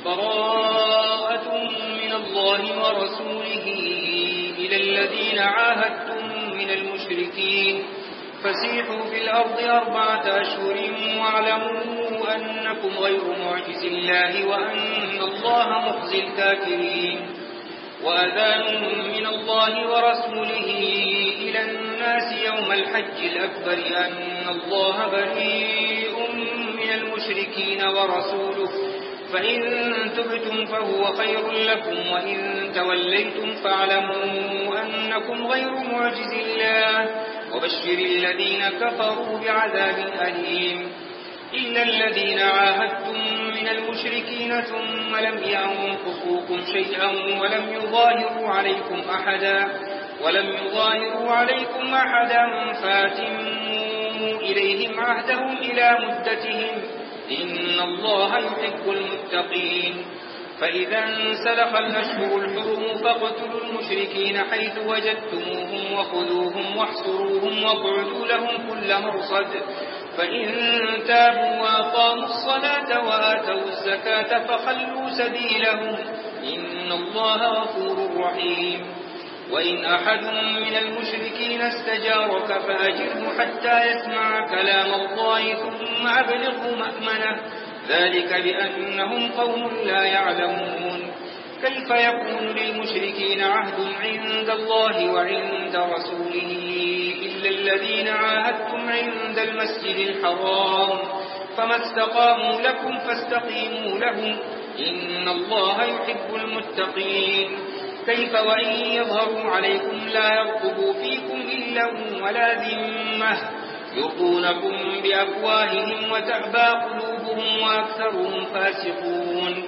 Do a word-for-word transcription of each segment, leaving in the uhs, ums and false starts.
براءة من الله ورسوله إلى الذين عاهدتم من المشركين فسيحوا في الأرض أربعة أشهر واعلموا أنكم غير معجز الله وأن الله مخزي الكافرين. وأذان من الله ورسوله إلى الناس يوم الحج الأكبر أن الله بريء من المشركين ورسوله فإن تبتم فهو خير لكم وإن توليتم فاعلموا أنكم غير معجز الله وبشر الذين كفروا بعذاب أليم. إلا الذين عاهدتم من المشركين ثم لم ينقصوكم شيئا ولم يظاهروا عليكم أحدا ولم يظاهروا عليكم أحدا فاتموا إليهم عهدهم إلى مدتهم إن الله يحب المتقين. فإذا انسلخ الأشهر الحرم فاقتلوا المشركين حيث وجدتموهم وخذوهم واحصروهم واقعدوا لهم كل مرصد فإن تابوا وأقاموا الصلاة وآتوا الزكاة فخلوا سبيلهم إن الله غفور رحيم. وإن أحد من المشركين استجارك فأجره حتى يسمع كلام الله ثم أبلغه مأمنه ذلك بأنهم قوم لا يعلمون. كيف يكون للمشركين عهد عند الله وعند رسوله إلا الذين عاهدتم عند المسجد الحرام فما استقاموا لكم فاستقيموا لهم إن الله يحب المتقين. كيف وإن يظهروا عليكم لا يرقبوا فيكم إلا ولا ذمة يرضونكم بأفواههم وتأبى قلوبهم وأكثرهم فاسقون.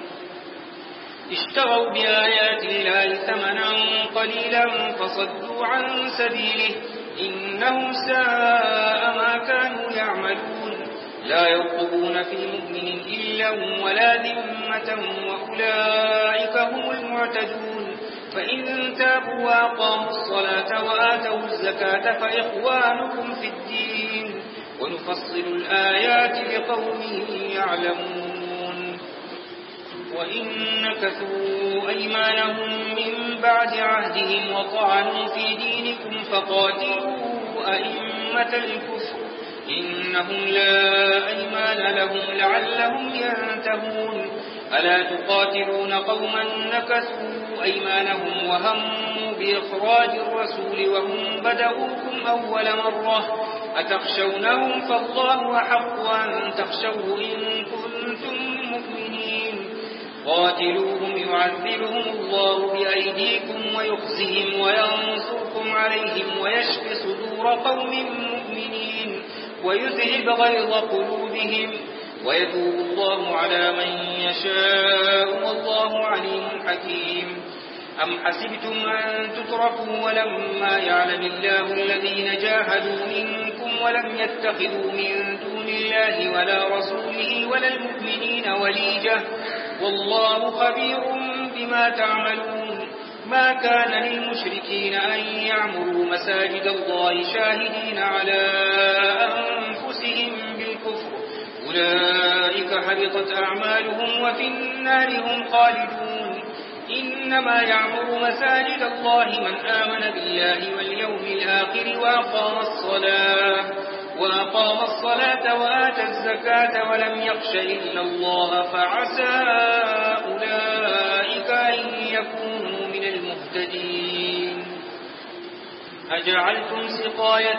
اشتروا بآيات الله ثمنا قليلا فصدوا عن سبيله إنهم ساء ما كانوا يعملون. لا يرقبون في مؤمن إلا ولا ذمة وأولئك هم المعتدون. فإن تابوا وأقاموا الصلاة وآتوا الزكاة فإخوانكم في الدين ونفصل الآيات لقوم يعلمون. وإن نكثوا أيمانهم من بعد عهدهم وطعنوا في دينكم فقاتلوا أئمة الكفر إنهم لا أيمان لهم لعلهم ينتهون. ألا تقاتلون قوما نكثوا أيمانهم وهموا بإخراج الرسول وهم بدؤوكم أول مرة أتخشونهم فالله أحق أن تخشوه إن كنتم مؤمنين. قاتلوهم يعذبهم الله بأيديكم ويخزهم وينصركم عليهم ويشف صدور قوم مؤمنين ويذهب غيظ قلوبهم ويتوب الله على من يشاء والله عليم حكيم. أم حسبتم أن تتركوا ولما يعلم الله الذين جاهدوا منكم ولم يتخذوا من دون الله ولا رسوله ولا المؤمنين وليجة والله خبير بما تعملون. ما كان للمشركين أن يعمروا مساجد الله شاهدين على أنفسهم بالكفر أولئك حبطت أعمالهم وفي النار هم خالدون. إنما يعمر مساجد الله من آمن بالله واليوم الآخر وأقام الصلاة وأقام الصلاة وآتى الزكاة ولم يخش إلا الله فعسى أولئك أن يكونوا من المهتدين. أجعلتم سقاية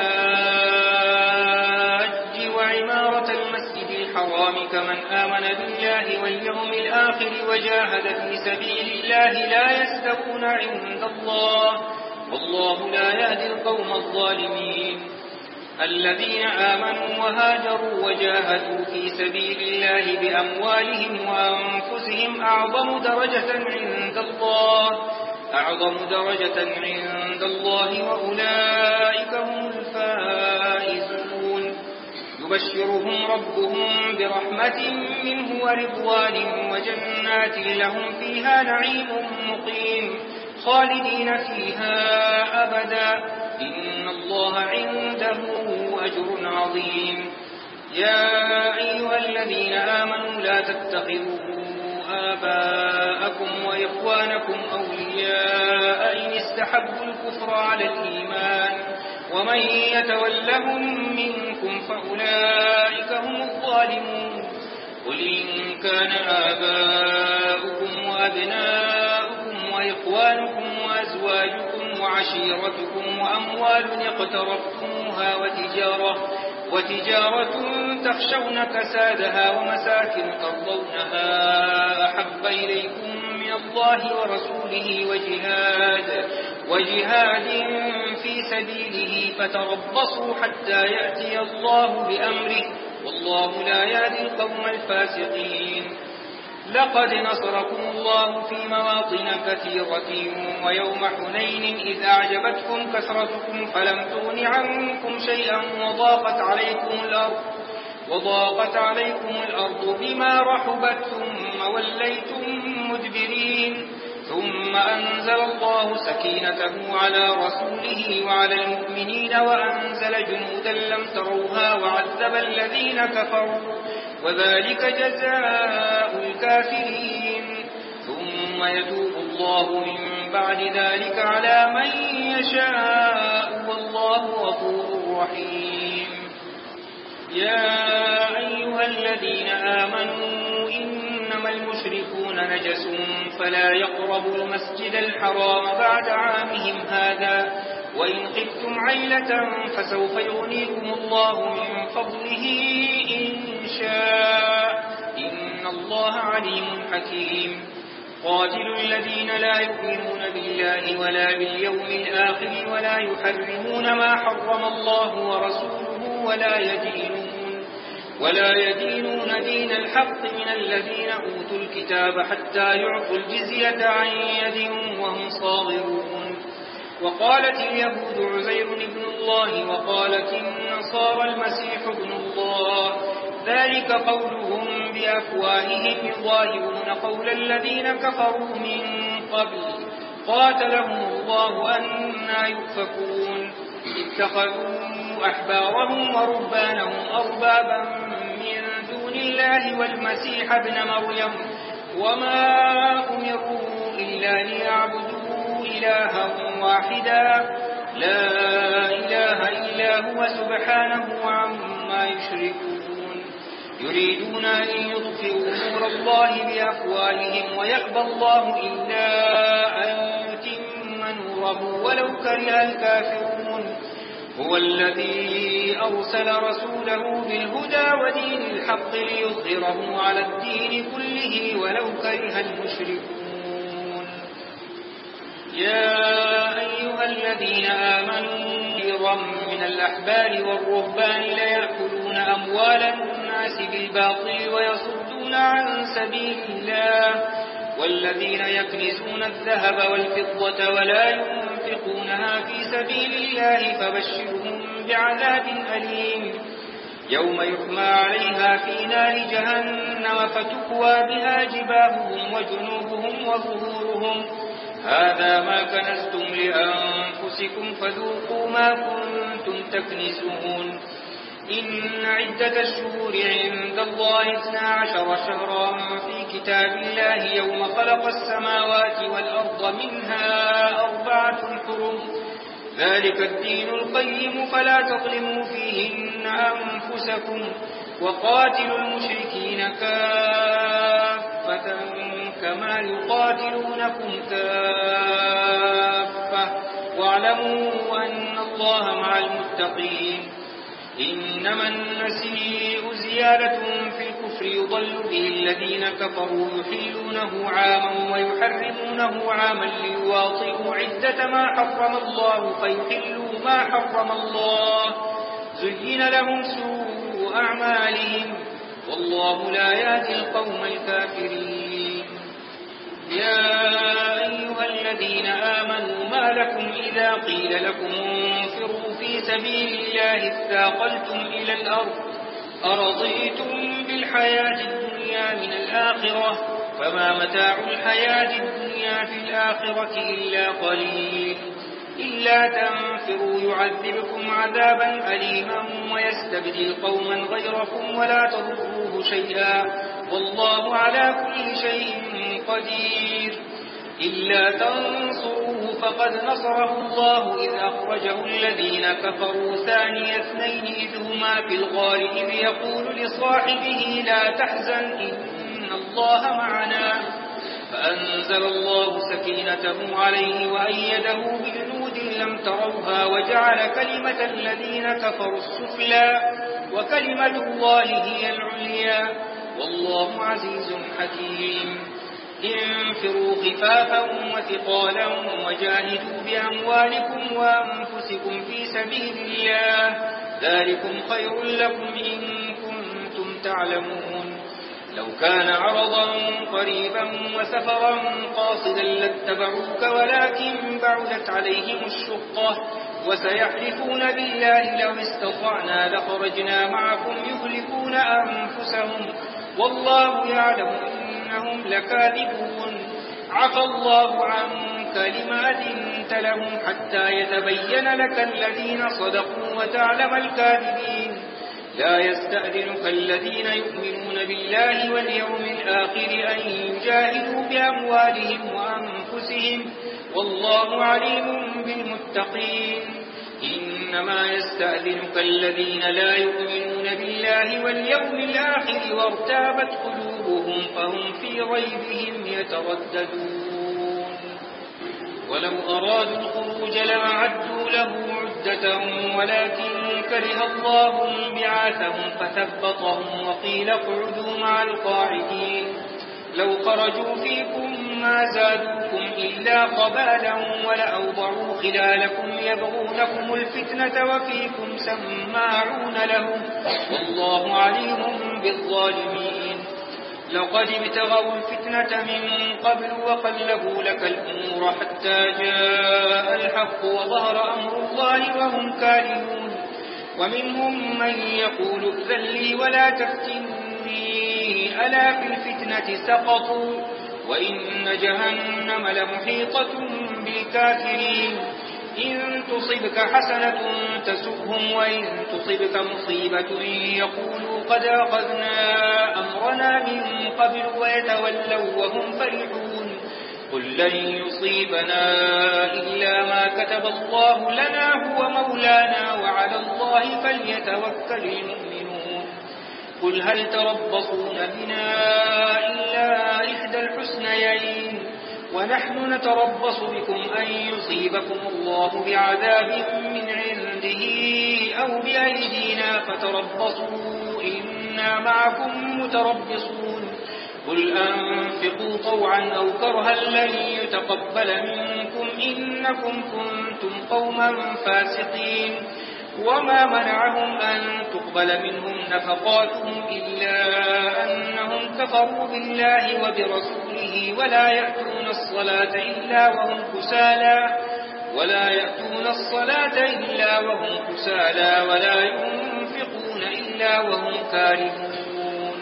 الحاج وعمارة المسجد الحرام كمن آمن بالله واليوم الآخر وجاهد في سبيل الله لا يستوون عند الله والله لا يهدي القوم الظالمين. الذين آمنوا وهاجروا وجاهدوا في سبيل الله بأموالهم وأنفسهم أعظم درجة عند الله أعظم درجة عند الله وأولئك هم الفائزون. يبشرهم ربهم برحمة منه ورضوان وجنات لهم فيها نعيم مقيم خالدين فيها أبدا إن الله عنده أجر عظيم. يا أيها الذين آمنوا لا تتخذوا آباءكم وإخوانكم أولياء إن استحبوا الكفر على الإيمان ومن يتولهم منكم فأولئك هم الظالمون قل إن كان آباؤكم وأبناؤكم وإخوانكم وأزواجكم وعشيرتكم وأموال اقترفتموها وتجارة, وتجارة تخشون كسادها ومساكن ترضونها أحب إليكم من الله ورسوله وجهاد, وجهاد في سبيله فتربصوا حتى يأتي الله بأمره والله لا يهدي القوم الفاسقين. لقد نصركم الله في مواطن كثيرة ويوم حنين إذ أعجبتكم كثرتكم فلم تغن عنكم شيئا وضاقت عليكم الأرض وضاقت عليكم الأرض بما رحبت ثم وليتم مدبرين ثم أنزل الله سكينته على رسوله وعلى المؤمنين وأنزل جنودا لم تروها وعذب الذين كفروا وذلك جزاء الكافرين ثم يتوب الله من بعد ذلك على من يشاء والله غفور رحيم. يا أيها الذين آمنوا إنما المشركون نجس فلا يقربوا المسجد الحرام بعد عامهم هذا وإن خفتم عيلة فسوف يغنيكم الله من فضله إن شاء إن الله عليم حكيم. قاتلوا الذين لا يؤمنون بالله ولا باليوم الآخر ولا يحرمون ما حرم الله ورسوله ولا يدينون ولا يدينون دين الحق من الذين أوتوا الكتاب حتى يعطوا الجزية عن يد وهم صاغرون. وقالت اليهود عزير ابن الله وقالت النصارى المسيح ابن الله ذلك قولهم بأفواههم يضاهئون قول الذين كفروا من قبل قاتلهم الله أنى يؤفكون. اتخذوا أحبارهم ورهبانهم أربابا من دون الله والمسيح ابن مريم وما أمروا إلا ليعبدوا إلها واحدا لا إله إلا هو سبحانه عما يشركون. يريدون أن يطفئوا نور الله بأفواههم ويأبى الله إلا أن يتم نوره ولو كره الكافرون. هو الذي أرسل رسوله بالهدى ودين الحق ليظهره على الدين كله ولو كره المشركون. يا أيها الذين آمنوا كثيرا من الأحبار والرهبان ليأكلون أموال الناس بالباطل ويصدون عن سبيل الله والذين يكنزون الذهب والفضة ولا ينفقونها في سبيل الله فبشرهم بعذاب أليم يوم يحمى عليها في نار جهنم فتكوى بها جباههم وجنوبهم وظهورهم هذا ما كنزتم لأنفسكم فذوقوا ما كنتم تكنزون. إن عدة الشهور عند الله اثنا عشر شهرا في كتاب الله يوم خلق السماوات والأرض منها أربعة حرم ذلك الدين القيم فلا تظلموا فيهن أنفسكم وقاتلوا المشركين كافة كما يقاتلونكم كافة واعلموا أن الله مع المتقين. إنما النسيء زيادة في الكفر يضل به الذين كفروا يحلونه عاما ويحرمونه عاما ليواطئوا عدة ما حرم الله فيحلوا ما حرم الله زين لهم سوء أعمالهم والله لا يهدي القوم الكافرين. يا أيها الذين آمنوا ما لكم إذا قيل لكم انفروا في سبيل الله اثاقلتم إلى الأرض أرضيتم بالحياة الدنيا من الآخرة فما متاع الحياة الدنيا في الآخرة إلا قليل. إلا تنفروا يعذبكم عذابا أليما ويستبدل قوما غيركم ولا تضروه شيئا والله على كل شيء قدير إلا تنصروه فقد نصره الله إذ أخرجه الذين كفروا ثاني اثنين إذ هما في الغار إذ يقول لصاحبه لا تحزن إن الله معنا فأنزل الله سكينته عليه وأيده بجنود لم تروها وجعل كلمة الذين كفروا السفلى وكلمة الله هي العليا والله عزيز حكيم انفروا خفافا وثقالا وجاهدوا بأموالكم وأنفسكم في سبيل الله ذلكم خير لكم إن كنتم تعلمون لو كان عرضا قريبا وسفرا قاصدا لاتبعوك ولكن بعدت عليهم الشقة وسيحلفون بالله لو استطعنا لخرجنا معكم يهلكون أنفسهم والله يعلم إنهم لكاذبون عفى الله عنك لما أذنت لهم حتى يتبين لك الذين صدقوا وتعلم الكاذبين لا يستأذنك الذين يؤمنون بالله واليوم الآخر أن يجاهدوا بأموالهم وأنفسهم والله عليم بالمتقين إنما يستأذنك الذين لا يؤمنون بالله واليوم الآخر وارتابت قلوبهم فهم في ريبهم يترددون ولو أرادوا الخروج لأعدوا له عدة ولكن كره الله بعاثهم فثبطهم وقيل اقعدوا مع القاعدين لو خرجوا فيكم ما زادوكم إلا خبالا ولأوضعوا خلالكم يبغونكم الفتنة وفيكم سماعون لهم والله عليم بالظالمين لقد ابتغوا الفتنة من قبل وقلبوا لك الأمور حتى جاء الحق وظهر أمر الله وهم كارهون ومنهم من يقول ائذن لي ولا تفتني ألا في الفتنة سقطوا وإن جهنم لمحيطة بالكافرين إن تصبك حسنة تسؤهم وإن تصبك مصيبة يقولوا قد أخذنا أمرنا من قبل ويتولوا وهم فرحون قل لن يصيبنا إلا ما كتب الله لنا هو مولانا وعلى الله فليتوكل المؤمنون قل هل تربصون بنا إلا إحدى الحسنيين ونحن نتربص بكم أن يصيبكم الله بعذاب من عنده أو بأيدينا فتربصوا إنا معكم متربصون قل أنفقوا طوعا أو كرها لن يتقبل منكم إنكم كنتم قوما فاسقين وما منعهم أن تقبل منهم نفقاتهم إلا أنهم كفروا بالله وبرسوله ولا يأتون الصلاة إلا وهم كسالى ولا يأتون الصلاة إلا وهم كسالى ولا ينفقون إلا وهم كارهون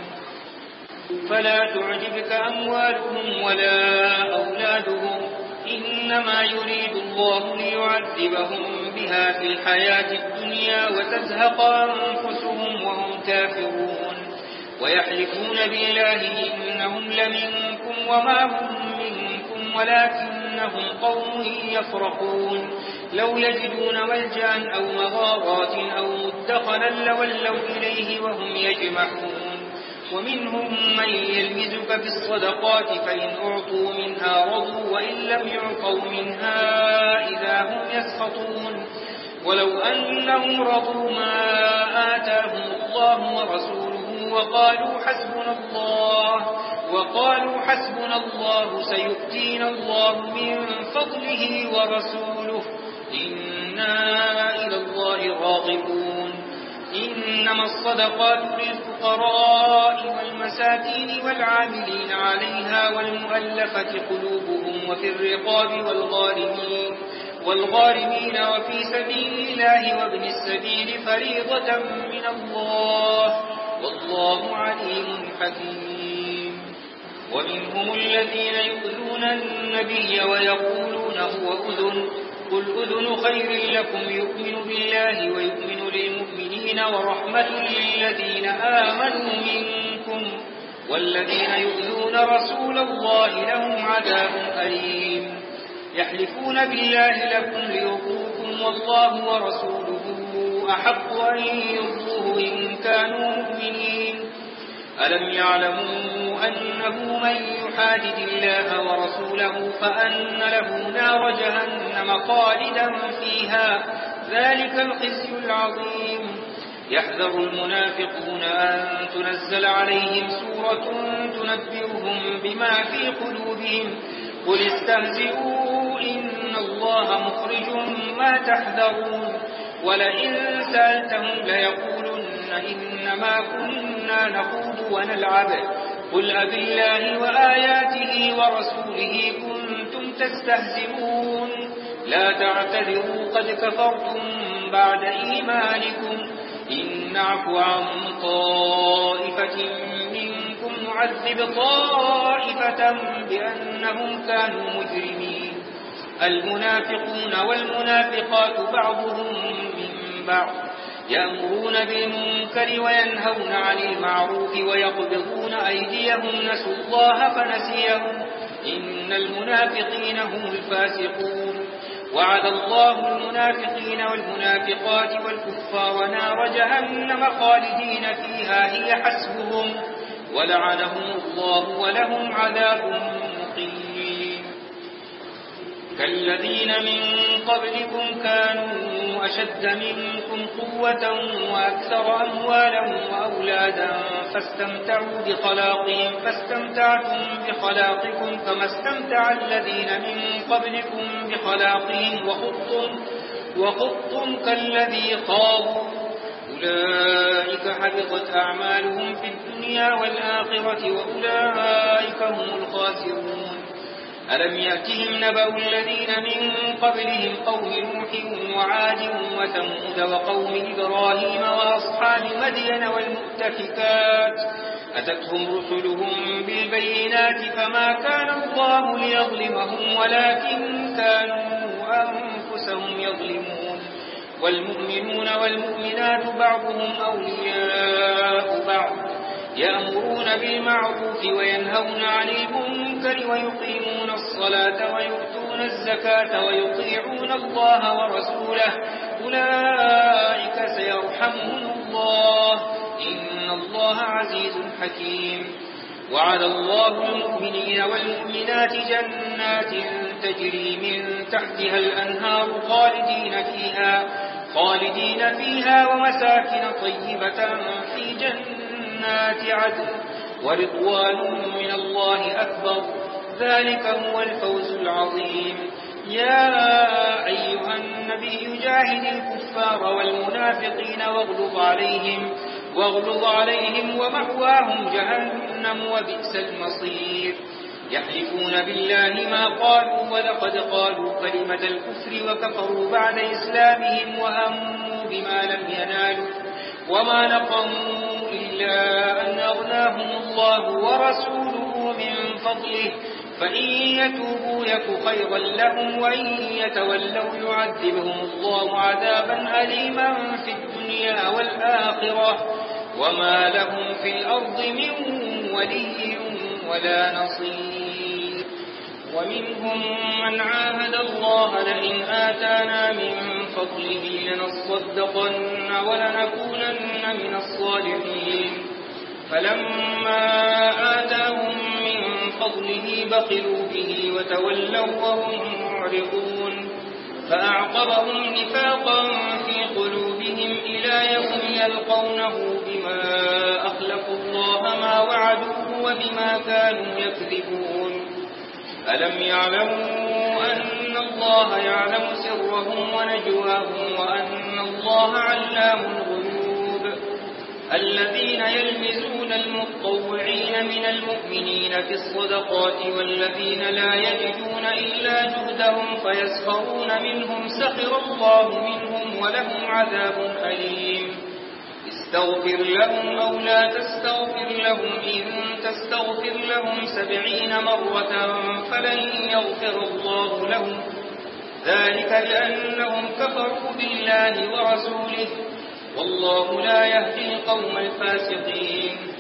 فلا تعجبك أموالهم ولا أولادهم إنما يريد الله ليعذبهم بها في الحياة الدنيا وتزهق أنفسهم وهم كافرون ويحلفون بالله إنهم لمنكم وما هم منكم ولكنهم قوم يفرقون لو يجدون ملجأ أو مغارات أو مدخلا لولوا إليه وهم يجمعون ومنهم من يلمزك في الصدقات فإن أعطوا منها رضوا وإن لم يعطوا منها إذا هم يسخطون ولو أنهم رضوا ما آتاهم الله ورسوله وقالوا حسبنا الله وقالوا حسبنا الله سيؤتينا الله من فضله ورسوله إنا إلى الله راغبون إنما الصدقات للفقراء والمساكين والعاملين عليها والمؤلفة قلوبهم وفي الرقاب والغارمين والغارمين وفي سبيل الله وابن السبيل فريضة من الله والله عليم حكيم ومنهم الذين يؤذون النبي ويقولون هو أذن قل أذن خير لكم يؤمن بالله ويؤمن للمؤمنين ورحمة للذين آمنوا منكم والذين يؤذون رسول الله لهم عذاب أليم يحلفون بالله لكم ليرضوكم والله ورسوله أحق أن يرضوه إن كانوا مؤمنين ألم يعلموا أنه من يحادد الله ورسوله فأن له نار جهنم خالدا فيها ذلك الخزي العظيم يحذر المنافقون أن تنزل عليهم سورة تنبئهم بما في قلوبهم قل استهزئوا إن الله مخرج ما تحذرون ولئن سألتهم ليقولن إنما كنا نخوض ونلعب قل أبالله وآياته ورسوله كنتم تستهزئون لا تعتذروا قد كفرتم بعد إيمانكم إن نعفو عن طائفة منكم نعذب طائفة بأنهم كانوا مجرمين المنافقون والمنافقات بعضهم من بعض يأمرون بالمنكر وينهون عن المعروف ويقبضون أيديهم نسوا الله فنسيهم إن المنافقين هم الفاسقون وعد الله المنافقين والمنافقات والكفار نار جهنم خالدين فيها هي حسبهم ولعنهم الله ولهم عذاب مقيم كالذين من قبلكم كانوا أشد منكم قوة وأكثر أموالا وأولادا فاستمتعوا بخلاقهم فاستمتعتم بخلاقكم كما استمتع الذين من قبلكم بخلاقهم وخضتم, وخضتم كالذي خاضوا أولئك حبطت أعمالهم في الدنيا والآخرة وأولئك هم الخاسرون ألم يأتهم نبأ الذين من قبلهم قوم نوح وعاد وثمود وقوم إبراهيم وأصحاب مدين والمؤتفكات أتتهم رسلهم بالبينات فما كان الله ليظلمهم ولكن كانوا أنفسهم يظلمون والمؤمنون والمؤمنات بعضهم أولياء بعض يأمرون بالمعروف وينهون عن المنكر ويقيمون الصلاة ويؤتون الزكاة ويطيعون الله ورسوله أولئك سيرحمهم الله إن الله عزيز حكيم وعد الله المؤمنين والمؤمنات جنات تجري من تحتها الأنهار خالدين فيها, خالدين فيها ومساكن طيبة في جنات عدن ورضوان من الله أكبر ذلك هو الفوز العظيم يا أيها النبي جاهد الكفار والمنافقين واغلظ عليهم واغلظ عليهم ومأواهم جهنم وبئس المصير يحلفون بالله ما قالوا ولقد قالوا كلمة الكفر وكفروا بعد إسلامهم وهموا بما لم ينالوا وما نقموا إلا أن أغناهم الله ورسوله من فضله فإن يتوبوا يك خيرا لهم وإن يتولوا يعذبهم الله عذابا أليما في الدنيا والآخرة وما لهم في الأرض من ولي ولا نصير ومنهم من عاهد الله لئن آتانا من فضله لنصدقن ولنكونن من الصالحين فلما آتاهم من فضله بخلوا به وتولوا وهم معرضون فأعقبهم نفاقا في قلوبهم إلى يوم يلقونه بما أخلفوا الله ما وعدوه وبما كانوا يكذبون ألم يعلموا أن الله يعلم سرهم ونجواهم وأن الله علام الغيوب الذين يلمزون المتطوعين من المؤمنين في الصدقات والذين لا يجدون إلا جهدهم فيسخرون منهم سخر الله منهم ولهم عذاب أليم استغفر لهم أو لا تستغفر لهم إن تستغفر لهم سبعين مرة فلن يغفر الله لهم ذلك لأنهم كفروا بالله ورسوله والله لا يهدي القوم الفاسقين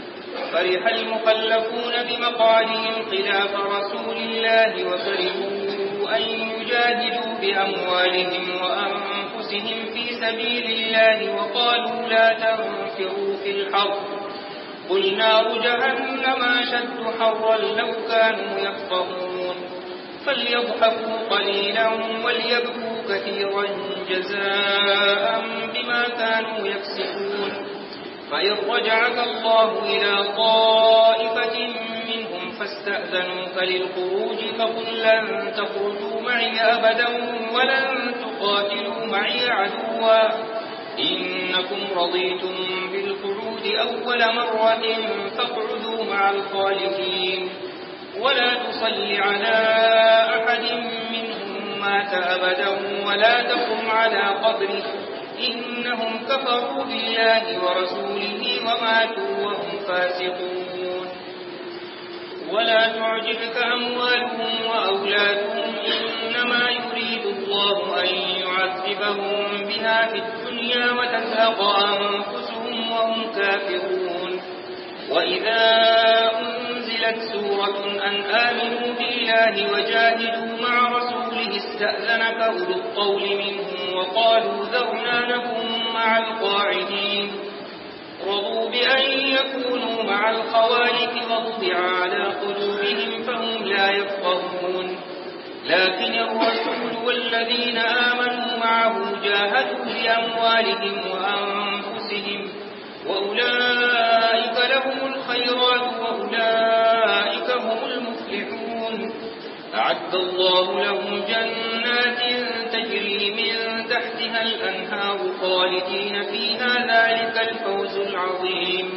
فرح المخلفون بمقالهم خلاف رسول الله وكرهوا أن يجاهدوا بأموالهم وأنفسهم في سبيل الله وقالوا لا تنفروا في الحرب قل نار جهنم أشد حرا لو كانوا يفقهون فليضحكوا قليلا وليبكوا كثيرا جزاء بما كانوا يكسبون فإن رجعك الله إلى طائفة منهم فاستأذنوك للخروج فقل لن تخرجوا معي أبدا ولن تقاتلوا معي عدوا إنكم رضيتم بالقعود أول مرة فاقعدوا مع الخالفين ولا تصل على أحد منهم مات أبدا ولا تقم على قبره إنهم كفروا بالله ورسوله وماتوا وهم فاسقون ولا تعجبك أموالهم وأولادهم إنما يريد الله أن يعذبهم بها في الدنيا وتزهق أنفسهم وهم كافرون وإذا أنزلت سورة أن آمنوا بالله وجاهدوا مع رسوله استأذنك أولو الطول منهم وقالوا ذرنا لكم مع القاعدين رضوا بأن يكونوا مع الخوالف وطبع على قلوبهم فهم لا يفقهون لكن الرسول والذين آمنوا معه جاهدوا بأموالهم وأنفسهم وأولئك لهم الخيرات وأولئك هم المفلحون أعد الله لهم جنات تجري من تحتها الأنهار خالدين فيها ذلك الفوز العظيم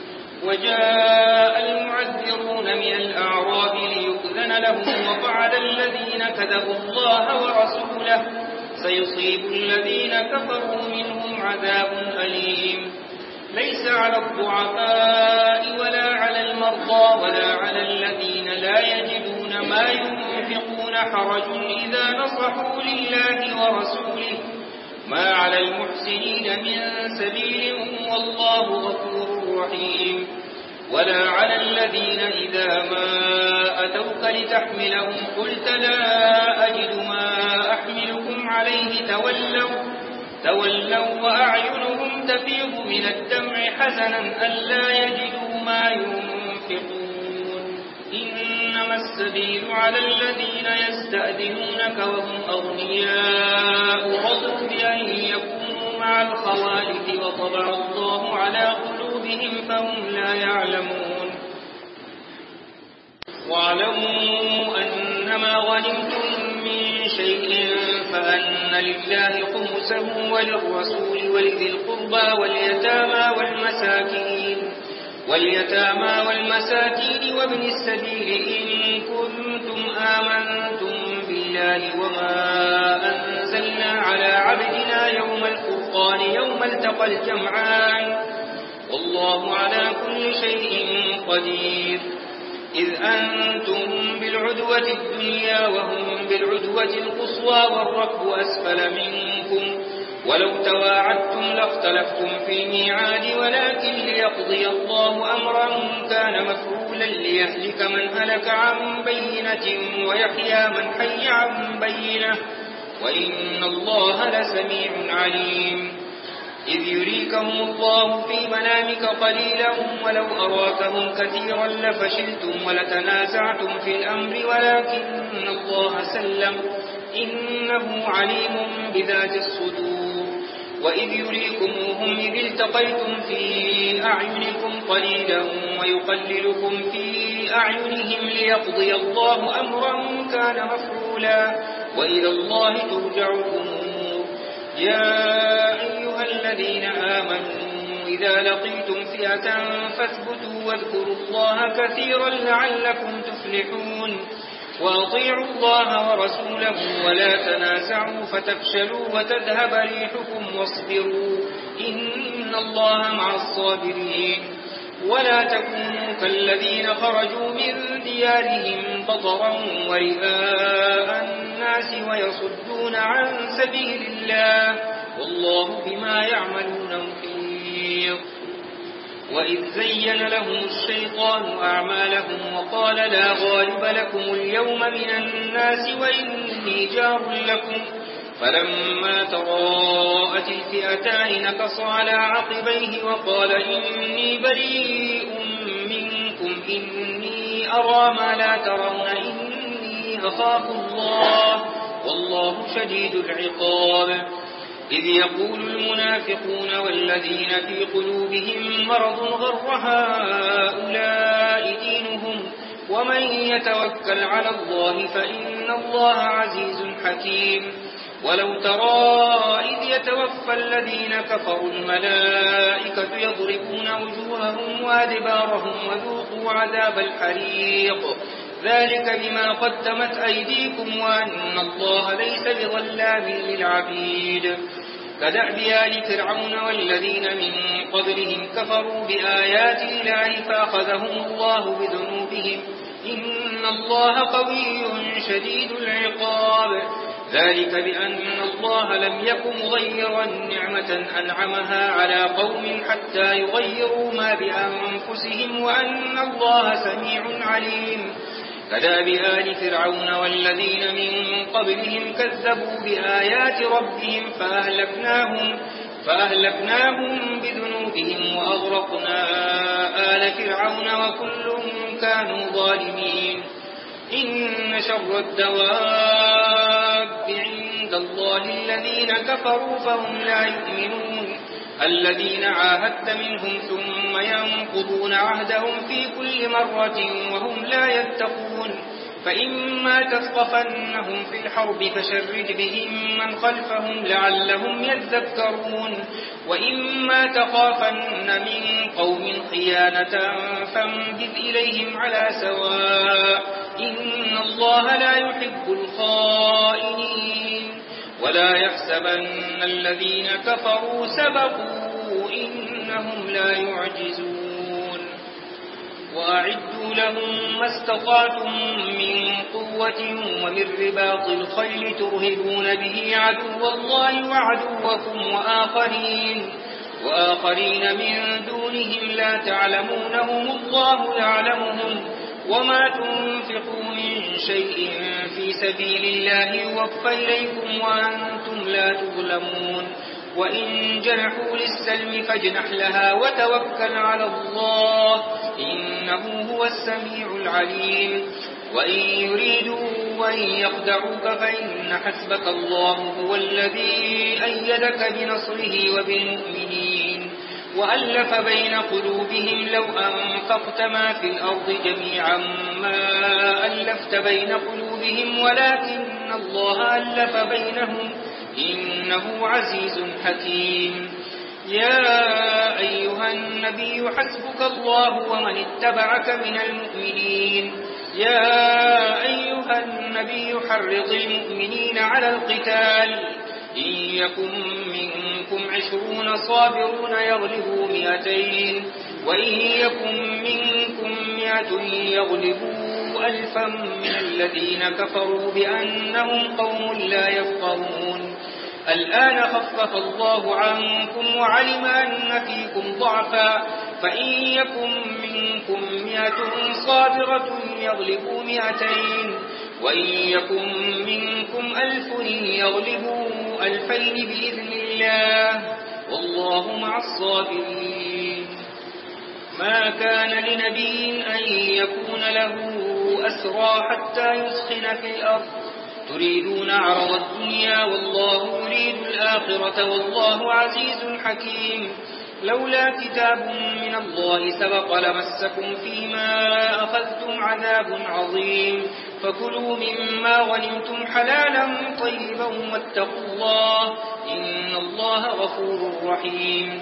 وجاء المعذرون من الأعراب ليؤذن لهم وقعد الذين كذبوا الله ورسوله سيصيب الذين كفروا منهم عذاب أليم ليس على الضعفاء ولا على المرضى ولا على الذين لا يجدون ما ينفقون حرج إذا نصحوا لله ورسوله ما على المحسنين من سبيل والله غفور رحيم ولا على الذين إذا ما أتوك لتحملهم قلت لا أجد ما أحملكم عليه تولوا تولوا وأعينهم تفيض من الدمع حزنا ألا يجدوا ما ينفقون إنما السبيل على الذين يستأذنونك وهم أغنياء رضوا بأن يكونوا مع الخوالف وطبع الله على قلوبهم فهم لا يعلمون واعلموا أنما غنمتم من شيء فأن لله خمسه وللرسول ولذي القربى واليتامى والمساكين واليتامى والمساكين وابن السبيل إن كنتم آمنتم بالله وما أنزلنا على عبدنا يوم الفرقان يوم التقى الجمعان والله على كل شيء قدير إذ أنتم بالعدوة الدنيا وهم بالعدوة القصوى والركب أسفل منكم ولو تواعدتم لاختلفتم في الميعاد ولكن ليقضي الله أمرا كان مفعولا ليهلك من هلك عن بينة ويحيى من حي عن بينة وإن الله لسميع عليم إذ يريكهم الله في منامك قليلا ولو أراكهم كثيرا لفشلتم ولتنازعتم في الأمر ولكن الله سلم إنه عليم بذات الصدور وإذ يريكموهم إذ التقيتم في أعينكم قليلا ويقللكم في أعينهم ليقضي الله أمرا كان مفعولا وإلى الله ترجع الأمور يا أيها الذين آمنوا إذا لقيتم فئة فاثبتوا واذكروا الله كثيرا لعلكم تفلحون وأطيعوا الله ورسوله ولا تنازعوا فتفشلوا وتذهب ريحكم واصبروا إن الله مع الصابرين ولا تكونوا كالذين خرجوا من ديارهم بطرا ورئاء الناس ويصدون عن سبيل الله. الله والله بما يعملون محيط. وإذ زين لهم الشيطان أعمالهم وقال لا غالب لكم اليوم من الناس وإني جار لكم فلما تراءت الفئتان نكص على عقبيه وقال إني بريء منكم إني أرى ما لا ترون إني أخاف الله والله شديد العقاب إذ يقول المنافقون والذين في قلوبهم مرض غر هؤلاء دينهم ومن يتوكل على الله فإن الله عزيز حكيم ولو ترى إذ يتوفى الذين كفروا الملائكة يضربون وجوههم وأدبارهم وذوقوا عذاب الحريق ذلك بما قدمت أيديكم وأن الله ليس بظلام للعبيد كدأب آل فرعون والذين من قبلهم كفروا بآيات الله فأخذهم الله بذنوبهم إن الله قوي شديد العقاب ذلك بأن الله لم يكن مغيرا نعمة أنعمها على قوم حتى يغيروا ما بأنفسهم وأن الله سميع عليم كدأب آل فرعون والذين من قبلهم كذبوا بآيات ربهم فأهلكناهم, فأهلكناهم بذنوبهم وأغرقنا آل فرعون وكل كانوا ظالمين إن شر الدواب عند الله الذين كفروا فهم لا يؤمنون الذين عاهدت منهم ثم ينقضون عهدهم في كل مرة وهم لا يتقون فإما تثقفنهم في الحرب فشرد بهم من خلفهم لعلهم يذكرون وإما تخافن من قوم خيانة فانبذ إليهم على سواء إن الله لا يحب الخائنين ولا يحسبن الذين كفروا سبقوا إنهم لا يعجزون وأعدوا لهم ما استطعتم من قوة ومن رباط الخيل ترهبون به عدو الله وعدوكم وآخرين وآخرين من دونهم لا تعلمونهم الله يعلمهم وما تنفقوا من شيء في سبيل الله يوفى إليكم وأنتم لا تظلمون وإن جنحوا للسلم فاجنح لها وتوكل على الله إنه هو السميع العليم وإن يريدوا أن يخدعوك فإن حسبك الله هو الذي أيدك بنصره وبالمؤمنين وألف بين قلوبهم لو أنفقت ما في الأرض جميعا ما ألفت بين قلوبهم ولكن الله ألف بينهم إنه عزيز حكيم يا أيها النبي حسبك الله ومن اتبعك من المؤمنين يا أيها النبي حرض المؤمنين على القتال إن يكن منكم عشرون صابرون يغلبوا مئتين وإن يكن منكم مئة يغلبوا ألفا من الذين كفروا بأنهم قوم لا يفقهون الآن خفف الله عنكم وعلم أن فيكم ضعفا فإن يكن منكم مئة صابرة يغلبوا مئتين وإن يكن منكم ألف يغلبوا ألفين بإذن الله والله مع الصابرين ما كان لنبي أن يكون له أسرى حتى يسخن في الأرض تريدون عرض الدنيا والله يريد الآخرة والله عزيز حكيم لولا كتاب من الله سبق لمسكم فيما أخذتم عذاب عظيم فكلوا مما غنمتم حلالا طيبا واتقوا الله إن الله غفور رحيم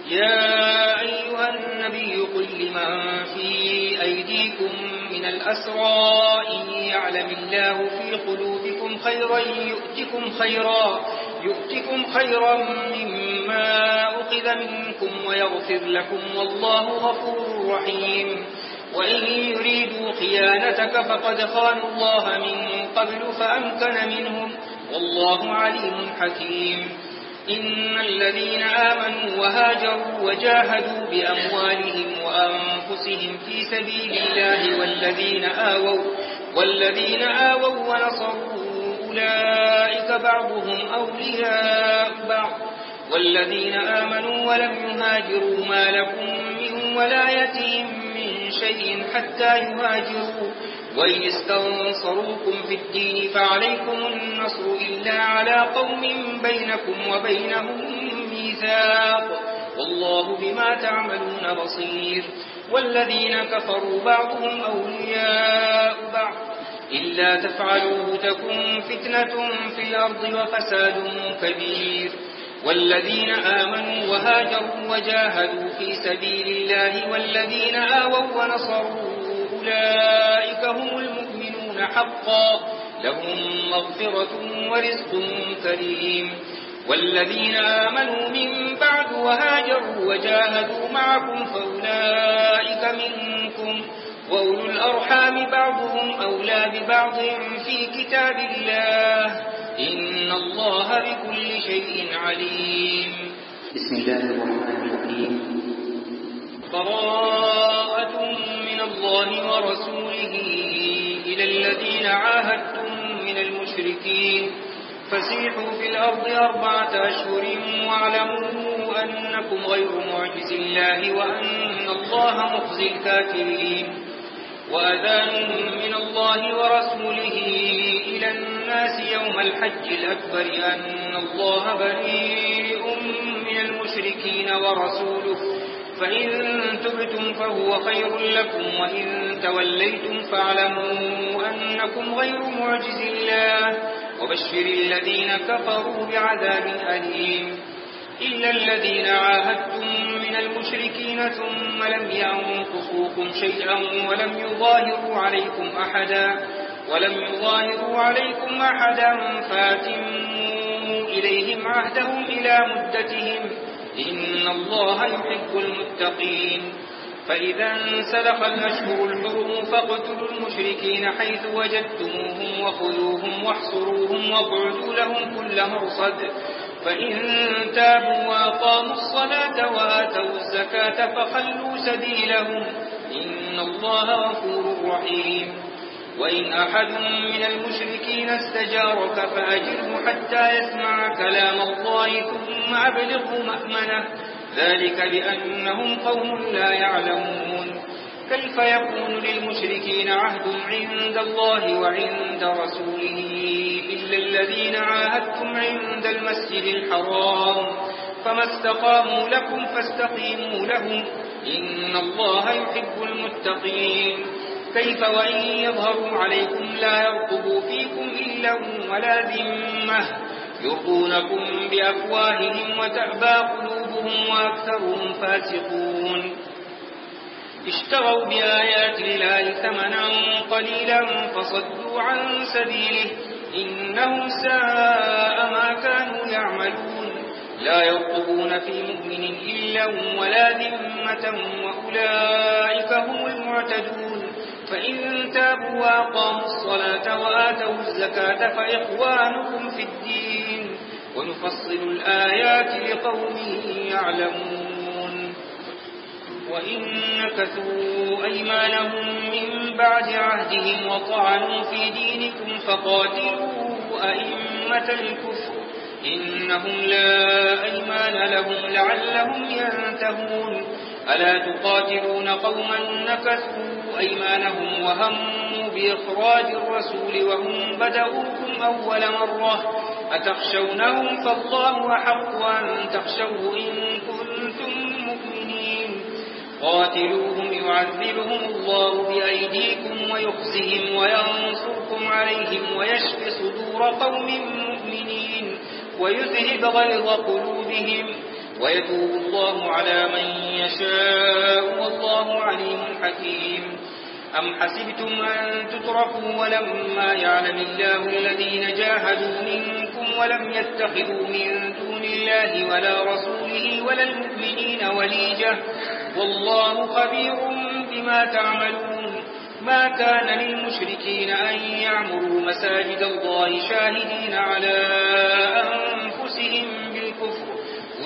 يا أيها النبي قل لمن في أيديكم من الأسرى إن يعلم الله في قلوبكم خيرا يؤتكم خيرا يؤتكم خيرا مما أخذ منكم ويغفر لكم والله غفور رحيم وإن يريدوا خيانتك فقد خانوا الله من قبل فأمكن منهم والله عليم حكيم إن الذين آمنوا وهاجروا وجاهدوا بأموالهم وأنفسهم في سبيل الله والذين آووا والذين آووا ونصروا أولئك بعضهم أولياء بعض والذين آمنوا ولم يهاجروا ما لكم من ولايتهم من شيء حتى يهاجروا وإن استنصروكم في الدين فعليكم النصر إلا على قوم بينكم وبينهم ميثاق والله بما تعملون بصير والذين كفروا بعضهم أولياء بعض إلا تفعلوه تكن فتنة في الأرض وفساد كبير والذين آمنوا وهاجروا وجاهدوا في سبيل الله والذين آووا ونصروا أولئك هم المؤمنون حقا لهم مغفرة ورزق كريم والذين آمنوا من بعد وهاجروا وجاهدوا معكم فأولئك منكم وأولو الأرحام بعضهم أولى ببعض في كتاب الله إن الله بكل شيء عليم. بسم الله الرحمن الرحيم. براءة من الله ورسوله إلى الذين عاهدتم من المشركين فسيحوا في الأرض أربعة أشهر واعلموا أنكم غير معجز الله وأن الله مخزي الكافرين. وأذان من الله ورسوله إلى الناس يوم الحج الأكبر أن الله بريء من المشركين ورسوله فإن تبتم فهو خير لكم وإن توليتم فاعلموا أنكم غير معجز الله وبشر الذين كفروا بعذاب أليم. إلا الذين عاهدتم من المشركين ثم لم ينقصوكم شيئا ولم يظاهروا عليكم أحدا ولم يظاهروا عليكم أحدا فاتموا إليهم عهدهم إلى مدتهم إن الله يحب المتقين. فإذا انسلخ الأشهر الحرم فاقتلوا المشركين حيث وجدتموهم وخذوهم واحصروهم واقعدوا لهم كل مرصد فإن تابوا وأقاموا الصلاة وآتوا الزكاة فخلوا سبيلهم إن الله غفور رحيم. وإن أحد من المشركين استجارك فأجره حتى يسمع كلام الله ثم أبلغه مأمنه ذلك بأنهم قوم لا يعلمون. كيف يكون للمشركين عهد عند الله وعند رسوله إلا الذين عاهدتم عند المسجد الحرام فما استقاموا لكم فاستقيموا لهم إن الله يحب المتقين. كيف وإن يظهروا عليكم لا يرقبوا فيكم إلا ولا ذمة يرضونكم بأفواههم وتأبى قلوبهم وأكثرهم فاسقون. اشتروا بآيات الله ثمنا قليلا فصدوا عن سبيله إنهم ساء ما كانوا يعملون. لا يرقبون في مؤمن إلا ولا ذمة وأولئك هم المعتدون. فإن تابوا وأقاموا الصلاة وآتوا الزكاة فإخوانكم في الدين ونفصل الآيات لقوم يعلمون. وإن نكثوا أيمانهم من بعد عهدهم وطعنوا في دينكم فقاتلوا أئمة الكفر إنهم لا أيمان لهم لعلهم ينتهون. ألا تقاتلون قوما نكثوا أيمانهم وهموا بإخراج الرسول وهم بدأوكم أول مرة أتخشونهم فالله أحق أن تخشوه إن كنتم مؤمنين. قاتلوهم يعذبهم الله بأيديكم ويخزهم وينصركم عليهم ويشف صدور قوم مؤمنين ويذهب غيظ قلوبهم ويتوب الله على من يشاء والله عليم حكيم. أم حسبتم أن تتركوا ولما يعلم الله الذين جاهدوا منكم ولم يتخذوا من دون الله ولا رسوله ولا المؤمنين وليجة والله خبير بما تعملون. ما كان للمشركين أن يعمروا مساجد الله شاهدين على أنفسهم بالكفر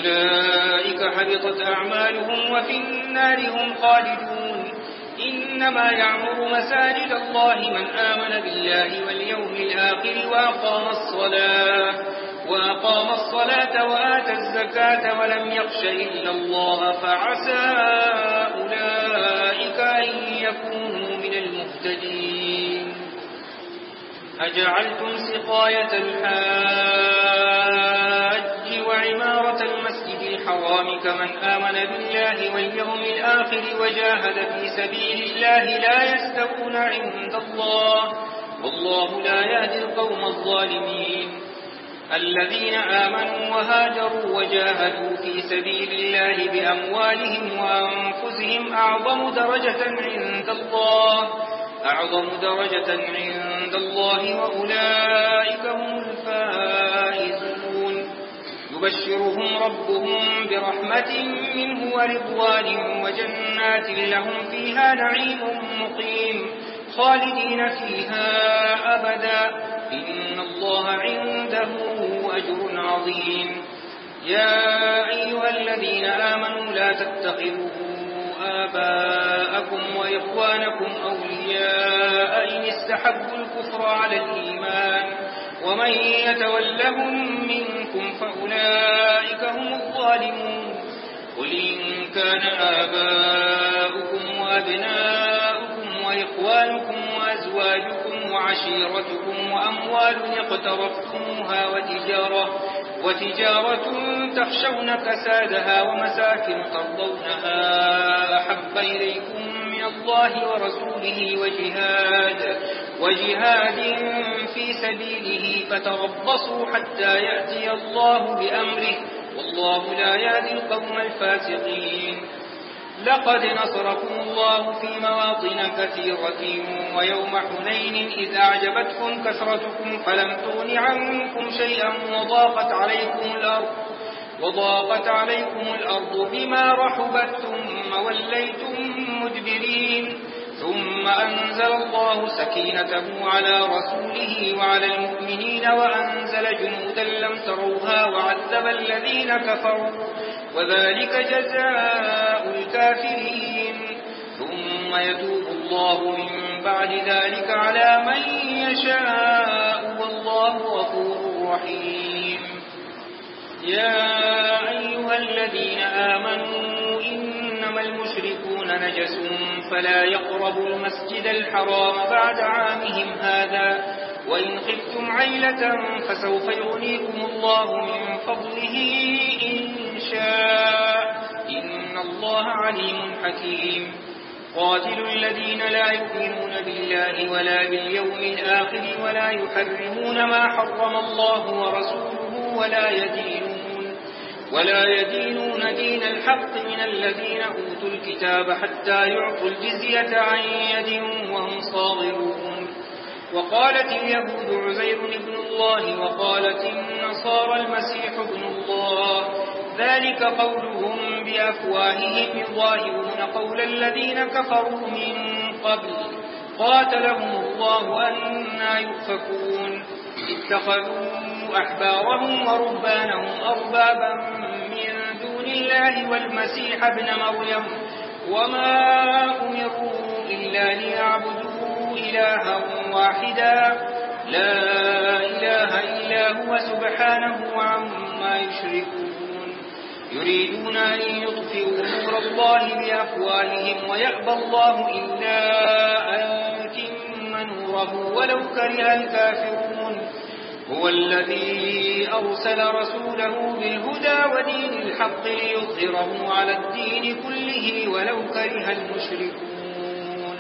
أولئك حبطت أعمالهم وفي النار هم خالدون. إنما يعمر مساجد الله من آمن بالله واليوم الآخر وأقام الصلاة وأقام الصلاة وآتى الزكاة ولم يخش إلا الله فعسى أولئك أن يكونوا من المهتدين. أجعلتم سقاية الحاج وعمارة المسجد الحرام كمن آمن بالله واليوم الآخر وجاهد في سبيل الله لا يستوون عند الله والله لا يهدي القوم الظالمين. الذين آمنوا وهاجروا وجاهدوا في سبيل الله بأموالهم وأنفسهم أعظم درجة عند الله أعظم درجة عند الله وأولئك هم الفائزون. يبشرهم ربهم برحمة منه ورضوان وجنات لهم فيها نعيم مقيم خالدين فيها أبدا إن الله عنده أجر عظيم. يا أيها الذين آمنوا لا تتخذوا آباءكم وإخوانكم أولياء إن استحبوا الكفر على الإيمان ومن يتولهم منكم فأولئك هم الظالمون. قل إن كان آباؤكم وأبناؤكم وإخوانكم وأزواجكم وعشيرتكم وأموال اقترفتموها وتجارة, وتجارة تخشون كسادها ومساكن ترضونها أحب إليكم من الله ورسوله وجهاد, وجهاد في سبيله فتربصوا حتى يأتي الله بأمره والله لا يهدي القوم الفاسقين. لقد نصركم الله في مواطن كثيرة ويوم حنين إذ أعجبتكم كثرتكم فلم تغن عنكم شيئا وضاقت عليكم الأرض وضاقت عليكم الأرض بما رحبت ثم وليتم مدبرين. ثم أنزل الله سكينته على رسوله وعلى المؤمنين وأنزل جنودا لم تروها وعذب الذين كفروا وذلك جزاء الكافرين. ثم يتوب الله من بعد ذلك على من يشاء والله غفور رحيم. يا أيها الذين آمنوا إنما المشركون نجس فلا يقربوا المسجد الحرام بعد عامهم هذا وإن خفتم عيلة فسوف يغنيكم الله من فضله إن شاء إن الله عليم حكيم. قاتلوا الذين لا يؤمنون بالله ولا باليوم الآخر ولا يحرمون ما حرم الله ورسوله ولا يدينون ولا يدينون دين الحق من الذين أوتوا الكتاب حتى يعطوا الجزية عن يد وهم صاغرون. وقالت اليهود عزير ابن الله وقالت النصارى المسيح ابن الله ذلك قولهم بأفواههم يضاهئون قول الذين كفروا من قبل قاتلهم الله أنى يؤفكون. اتخذوا أحبارهم ورهبانهم أربابا من دون الله والمسيح ابن مريم وما أمروا إلا ليعبدوا إلها واحدا لا إله إلا هو سبحانه عما يشركون. يريدون أن يطفئوا نور الله بأفواههم ويأبى الله إلا أن يتم نوره ولو كره الكافرون. هو الذي أرسل رسوله بالهدى ودين الحق ليظهره على الدين كله ولو كره المشركون.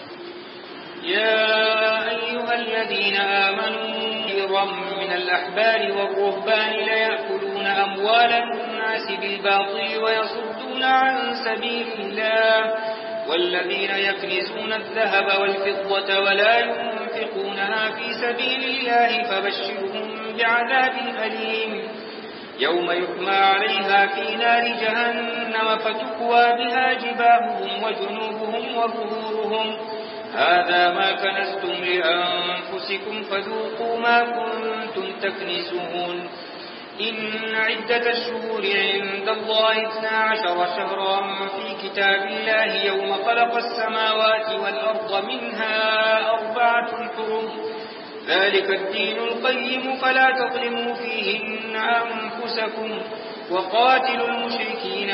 يا أيها الذين آمنوا كثيرا من الأحبار والرهبان ليأكلون أموال الناس بالباطل ويصدون عن سبيل الله والذين يكنزون الذهب والفضة ولا ينفقونها في سبيل الله فبشرهم بعذاب أليم يوم يحمى عليها في نار جهنم فتكوى بها جباههم وجنوبهم وظهورهم هذا ما كنزتم لأنفسكم فذوقوا ما كنتم تكنزون. إن عدة الشهور عند الله اثنا عشر شهرا في كتاب الله يوم خلق السماوات والأرض منها أربعة حرم ذلك الدين القيم فلا تظلموا فيهن أنفسكم وقاتلوا المشركين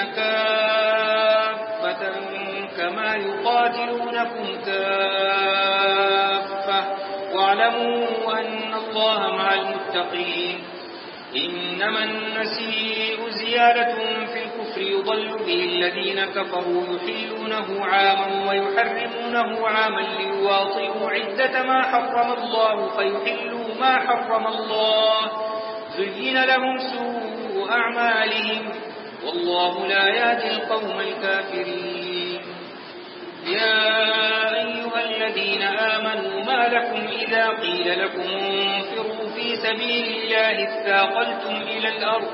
كافة كما يقاتلونكم كافة واعلموا أن الله مع المتقين إنما النسيء زيادة في الكفر يضل به الذين كفروا يحيلونه عاما ويحرمونه عاما ليواطئوا عدة ما حرم الله فيحلوا ما حرم الله زين لهم سوء أعمالهم والله لا يهدي القوم الكافرين يا أيها الذين آمنوا ما لكم إذا قيل لكم انفروا في سبيل الله اثاقلتم إلى الأرض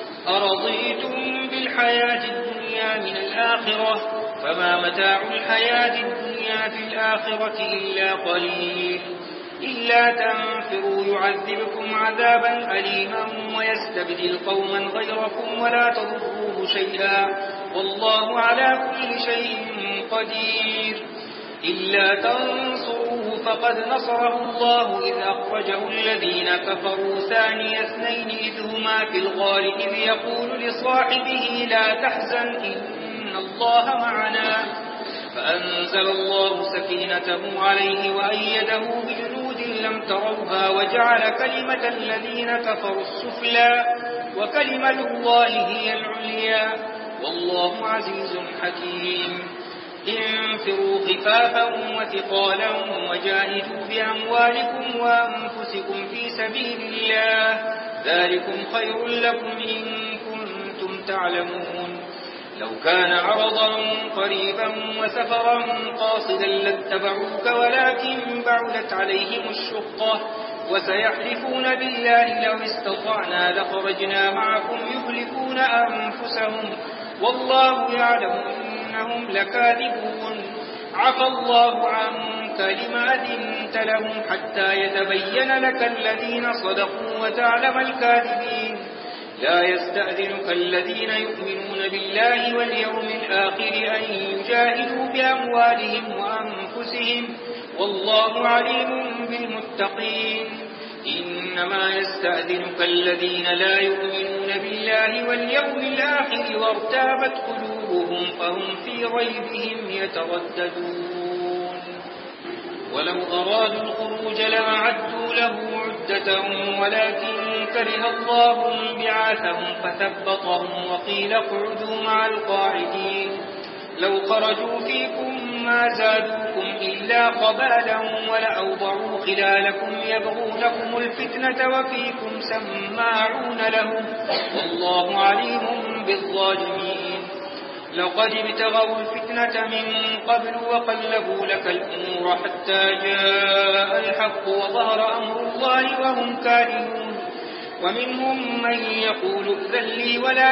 أرضيتم بالحياة الدنيا من الآخرة فما متاع الحياة الدنيا في الآخرة إلا قليل إلا تنفروا يعذبكم عذابا أليما ويستبدل قوما غيركم ولا تضروه شيئا والله على كل شيء قدير إلا تنصروه فقد نصره الله إذ أخرجه الذين كفروا ثاني اثنين إذ هما في الغار إذ يقول لصاحبه لا تحزن إن الله معنا فأنزل الله سكينته عليه وأيده بجنود لم تروها وجعل كلمة الذين كفروا السفلى وكلمة الله هي العليا والله عزيز حكيم انفروا خفافا وثقالا وجاهدوا بأموالكم وأنفسكم في سبيل الله ذلكم خير لكم إن كنتم تعلمون لو كان عرضا قريبا وسفرا قاصدا لاتبعوك ولكن بعدت عليهم الشقة وسيحلفون بالله لو استطعنا لخرجنا معكم يهلكون أنفسهم والله يعلم إنهم لكاذبون عفى الله عنك لما أذنت لهم حتى يتبين لك الذين صدقوا وتعلم الكاذبين لا يستأذنك الذين يؤمنون بالله واليوم الآخر أن يجاهدوا بأموالهم وأنفسهم والله عليم بالمتقين إنما يستأذنك الذين لا يؤمنون بالله واليوم الآخر وارتابت قلوبهم فهم في ريبهم يترددون ولو أرادوا الخروج لأعدوا له عدة ولكن كره الله انبعاثهم فثبطهم وقيل اقعدوا مع القاعدين لو خرجوا فيكم ما زادوكم إلا خبالا ولأوضعوا خلالكم يبغونكم الفتنة وفيكم سماعون لهم والله عليم بالظالمين لقد ابتغوا الفتنة من قبل وقلبوا لك الأمور حتى جاء الحق وظهر أمر الله وهم كارهون ومنهم من يقول ائذن لي ولا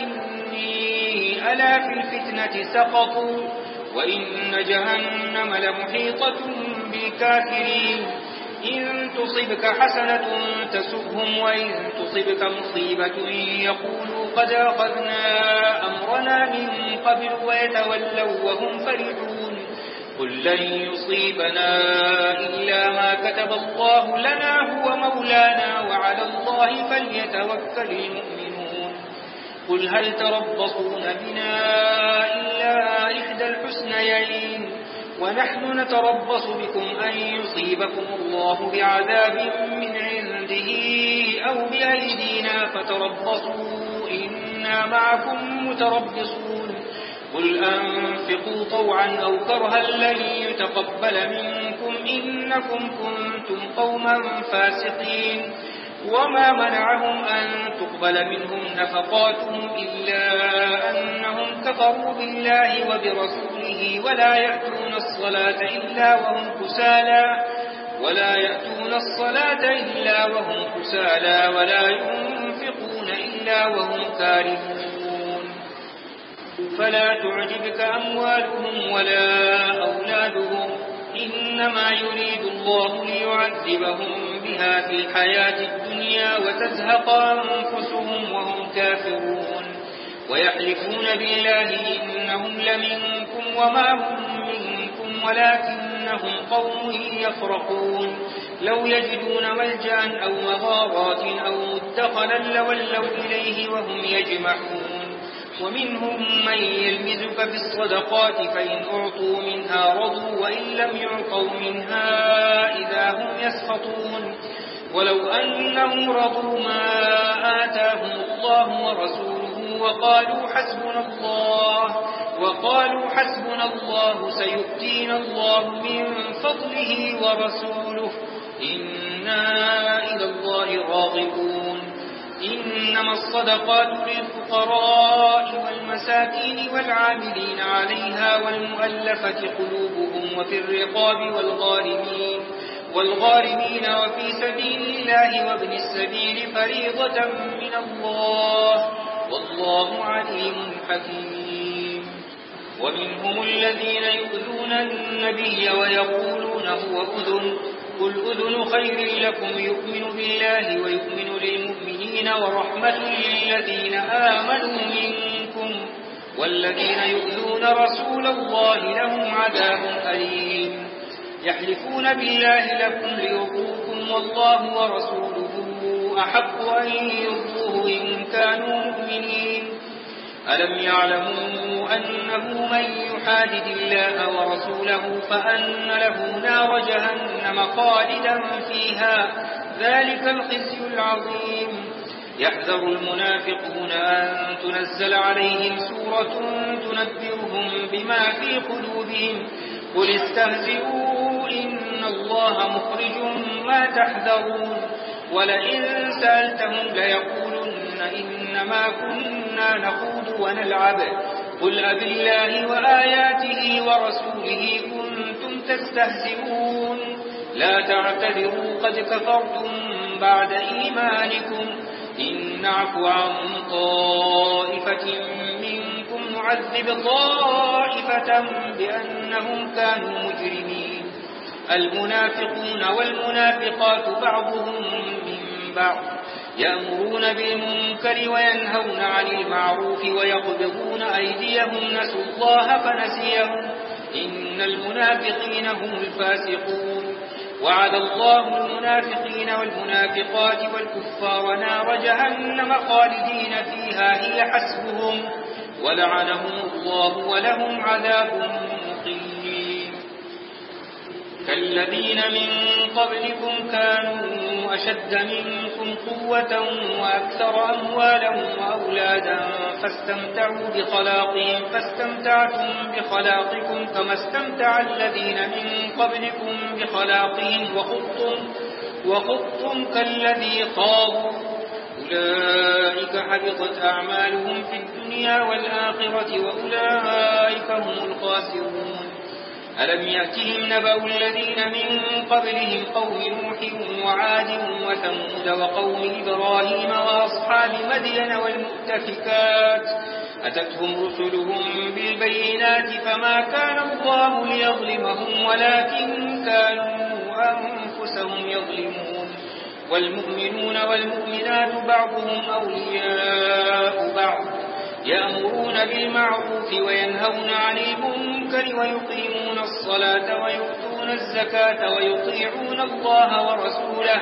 تفتني ألا في الفتنة سقطوا وإن جهنم لمحيطة بالكافرين إن تصبك حسنة تسؤهم وإن تصبك مصيبة يقولوا قد أخذنا أمرنا من قبل ويتولوا وهم فرحون قل لن يصيبنا إلا ما كتب الله لنا هو مولانا وعلى الله فليتوكل المؤمنون قل هل تربصون بنا إلا إحدى الحسنيين ونحن نتربص بكم أن يصيبكم الله بعذاب من عنده أو بأيدينا فتربصوا إنا معكم متربصون قل أنفقوا طوعا أو كرها لن يتقبل منكم إنكم كنتم قوما فاسقين وما منعهم أن تقبل منهم نفقاتهم إلا أنهم كفروا بالله وبرسوله ولا يأتون الصلاة إلا وهم كسالى ولا يأتون الصلاة إلا وهم كسالى ولا ينفقون إلا وهم كارهون فلا تعجبك أموالهم ولا أولادهم إنما يريد الله ليعذبهم بها في الحياة الدنيا وتزهق أنفسهم وهم كافرون ويحلفون بالله إنهم لمنكم وما هم منكم ولكنهم قوم يفرقون لو يجدون ملجأ أو مغارات أو مدخلا لولوا إليه وهم يجمعون ومنهم من يلمزك في الصدقات فإن أعطوا منها رضوا وإن لم يعطوا منها إذا هم يسخطون ولو أنهم رضوا ما آتاهم الله ورسوله وقالوا حسبنا الله وقالوا حسبنا الله سيؤتينا الله من فضله ورسوله إنا إلى الله راغبون إنما الصدقات للفقراء والمساكين والعاملين عليها والمؤلفة قلوبهم وفي الرقاب والغارمين والغارمين وفي سبيل الله وابن السبيل فريضة من الله والله عليم حكيم ومنهم الذين يؤذون النبي ويقولون هو أذن قل أذن خير لكم يؤمن بالله ويؤمن للمؤمنين ورحمة للذين آمنوا منكم والذين يؤذون رسول الله لهم عذاب أليم يحلفون بالله لكم ليرضوكم والله ورسوله أحق أن يرضوه إن كانوا مؤمنين ألم يعلموا أنه من يحادد الله ورسوله فأن له نار جهنم خالدا فيها ذلك الخزي العظيم يحذر المنافقون أن تنزل عليهم سورة تنبئهم بما في قلوبهم قل استهزئوا إن الله مخرج ما تحذرون ولئن سألتهم ليقولن إنما كنا نخوض ونلعب قل أبالله وآياته ورسوله كنتم تستهزئون لا تعتذروا قد كفرتم بعد إيمانكم إن نعفو عن طائفة منكم نعذب طائفة بأنهم كانوا مجرمين المنافقون والمنافقات بعضهم من بعض يأمرون بالمنكر وينهون عن المعروف ويقبضون أيديهم نسوا الله فنسيهم إن المنافقين هم الفاسقون وعد الله المنافقين والمنافقات والكفار نار جهنم خالدين فيها هي حسبهم ولعنهم الله ولهم عذاب مقيم كالذين من قبلكم كانوا أشد منكم قوة وأكثر أموالا وأولادا فاستمتعوا بخلاقهم فاستمتعتم بخلاقكم كما استمتع الذين من قبلكم بخلاقهم وخضتم, وخضتم كالذي خاضوا أولئك حبطت أعمالهم في الدنيا والآخرة وأولئك هم الخاسرون ألم يأتهم نبأ الذين من قبلهم قوم نوح وعاد وثمود وقوم إبراهيم وأصحاب مدين والمؤتفكات أتتهم رسلهم بالبينات فما كان الله ليظلمهم ولكن كانوا أنفسهم يظلمون والمؤمنون والمؤمنات بعضهم أولياء بعض يأمرون بالمعروف وينهون عن المنكر ويقيمون الصلاة ويؤتون الزكاة ويطيعون الله ورسوله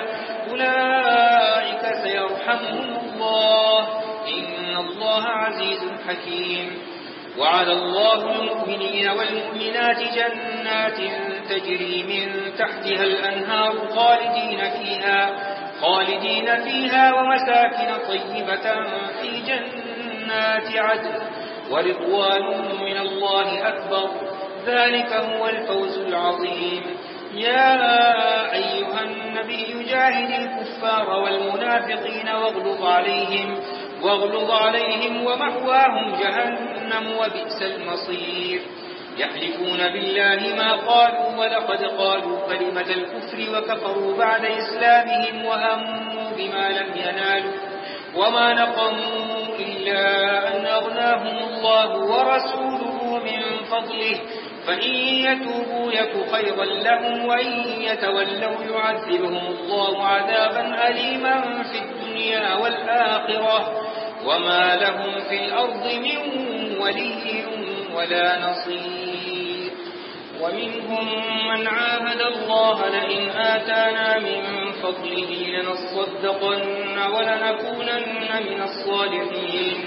أولئك سيرحمهم الله إن الله عزيز حكيم وعد الله المؤمنين والمؤمنات جنات تجري من تحتها الأنهار خالدين فيها خالدين فيها ومساكن طيبة في جنات عدن ورضوان من الله أكبر ذلك هو الفوز العظيم يا أيها النبي جاهد الكفار والمنافقين واغلظ عليهم واغلظ عليهم ومأواهم جهنم وبئس المصير يحلفون بالله ما قالوا ولقد قالوا كلمة الكفر وكفروا بعد إسلامهم وهموا بما لم ينالوا وما نقموا إلا أن أغناهم الله ورسوله من فضله فإن يتوبوا يك خيرا لهم وإن يتولوا يعذبهم الله عذابا أليما في الدنيا والآخرة وما لهم في الأرض من ولي ولا نصير. ومنهم من عاهد الله لئن آتانا من فضله لنصدقن ولنكونن من الصالحين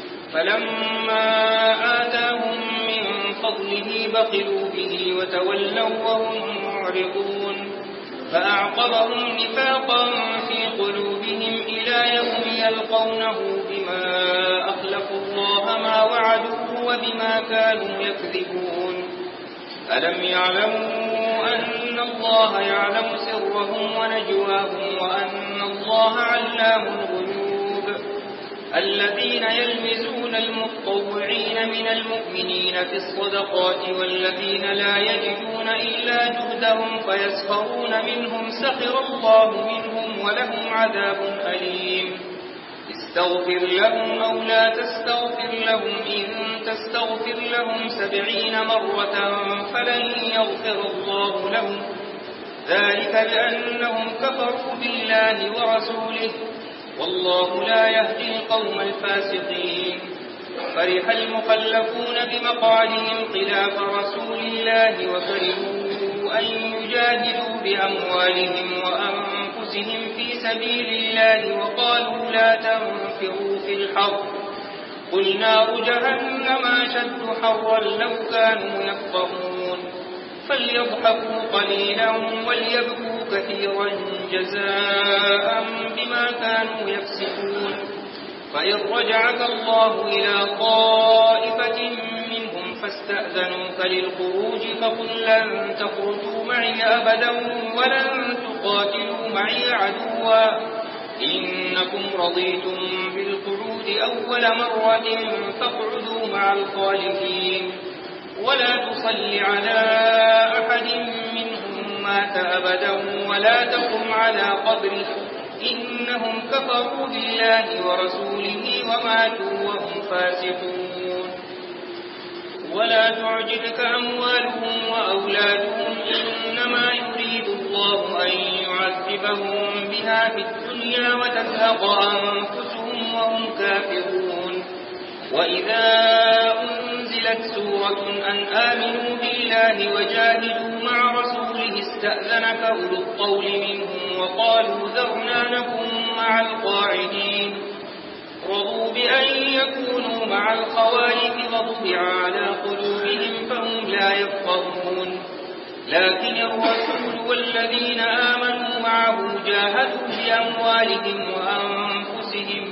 فلما آتاهم من فضله بخلوا به وتولوا وهم معرضون فأعقبهم نفاقا في قلوبهم إلى يوم يلقونه بما أخلفوا الله ما وعدوه وبما كانوا يكذبون. ألم يعلموا أن الله يعلم سرهم ونجواهم وأن الله علام الغيوب. الذين يلمزون المتطوعين من المؤمنين في الصدقات والذين لا يجدون إلا جهدهم فيسخرون منهم سخر الله منهم ولهم عذاب أليم. استغفر لهم أو لا تستغفر لهم إن تستغفر لهم سبعين مرة فلن يغفر الله لهم ذلك بأنهم كفروا بالله ورسوله والله لا يهدي القوم الفاسقين. فرح المخلفون بمقعدهم خلاف رسول الله وكرهوا أن يجاهدوا بأموالهم وأنفسهم في سبيل الله وقالوا لا تنفروا في الحر قل نار جهنم أشد حرا لو كانوا يفقهون. فليضحكوا قليلا وليبكوا كثيرا جزاء بما كانوا يكسبون. فإن رجعك الله إلى طائفة منهم فاستأذنوك للخروج فقل لن تخرجوا معي أبدا ولن تقاتلوا معي عدوا إنكم رضيتم بالقعود أول مرة فاقعدوا مع الخالفين ولا تصل على أحد منهم مات أبدا ولا تقم على قبره إنهم كفروا بالله ورسوله وماتوا وهم فاسقون. ولا تعجبك أموالهم وأولادهم إنما يريد الله أن يعذبهم بها في الدنيا وتزهق أنفسهم وهم كافرون. وإذا أنزلت سورة أن آمنوا بالله وجاهدوا مع رسوله استأذنك أولو الطول منهم وقالوا ذرنا نكن مع القاعدين رضوا بأن يكونوا مع الخوالف وطبع على قلوبهم فهم لا يفقهون. لكن الرسول والذين آمنوا معه جاهدوا بأموالهم وأنفسهم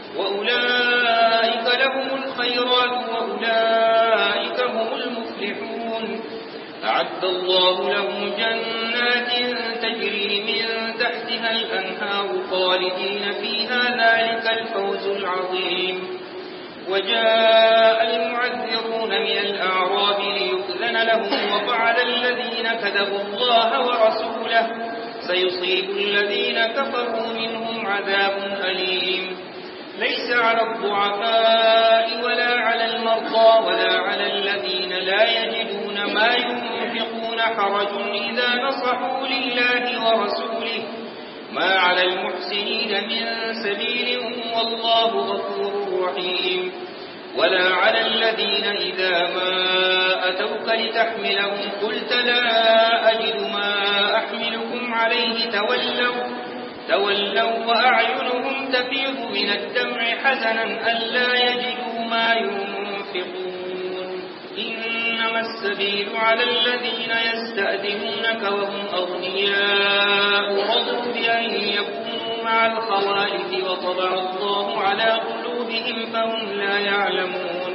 وأولئك لهم الخيرات وأولئك هم المفلحون. أعد الله لهم جنات تجري من تحتها الأنهار خالدين فيها ذلك الفوز العظيم. وجاء المعذرون من الأعراب ليؤذن لهم وفعل الذين كذبوا الله ورسوله سيصيب الذين كفروا منهم عذاب أليم. ليس على الضعفاء ولا على المرضى ولا على الذين لا يجدون ما ينفقون حرج إذا نصحوا لله ورسوله ما على المحسنين من سبيل والله غفور رحيم. ولا على الذين إذا ما أتوك لتحملهم قلت لا أجد ما أحملكم عليه تولوا تولوا وأعينهم تفيض من الدمع حزنا ألا يجدوا ما ينفقون. إنما السبيل على الذين يستأذنونك وهم أغنياء رضوا بأن يكونوا مع الخوالف وطبع الله على قلوبهم فهم لا يعلمون.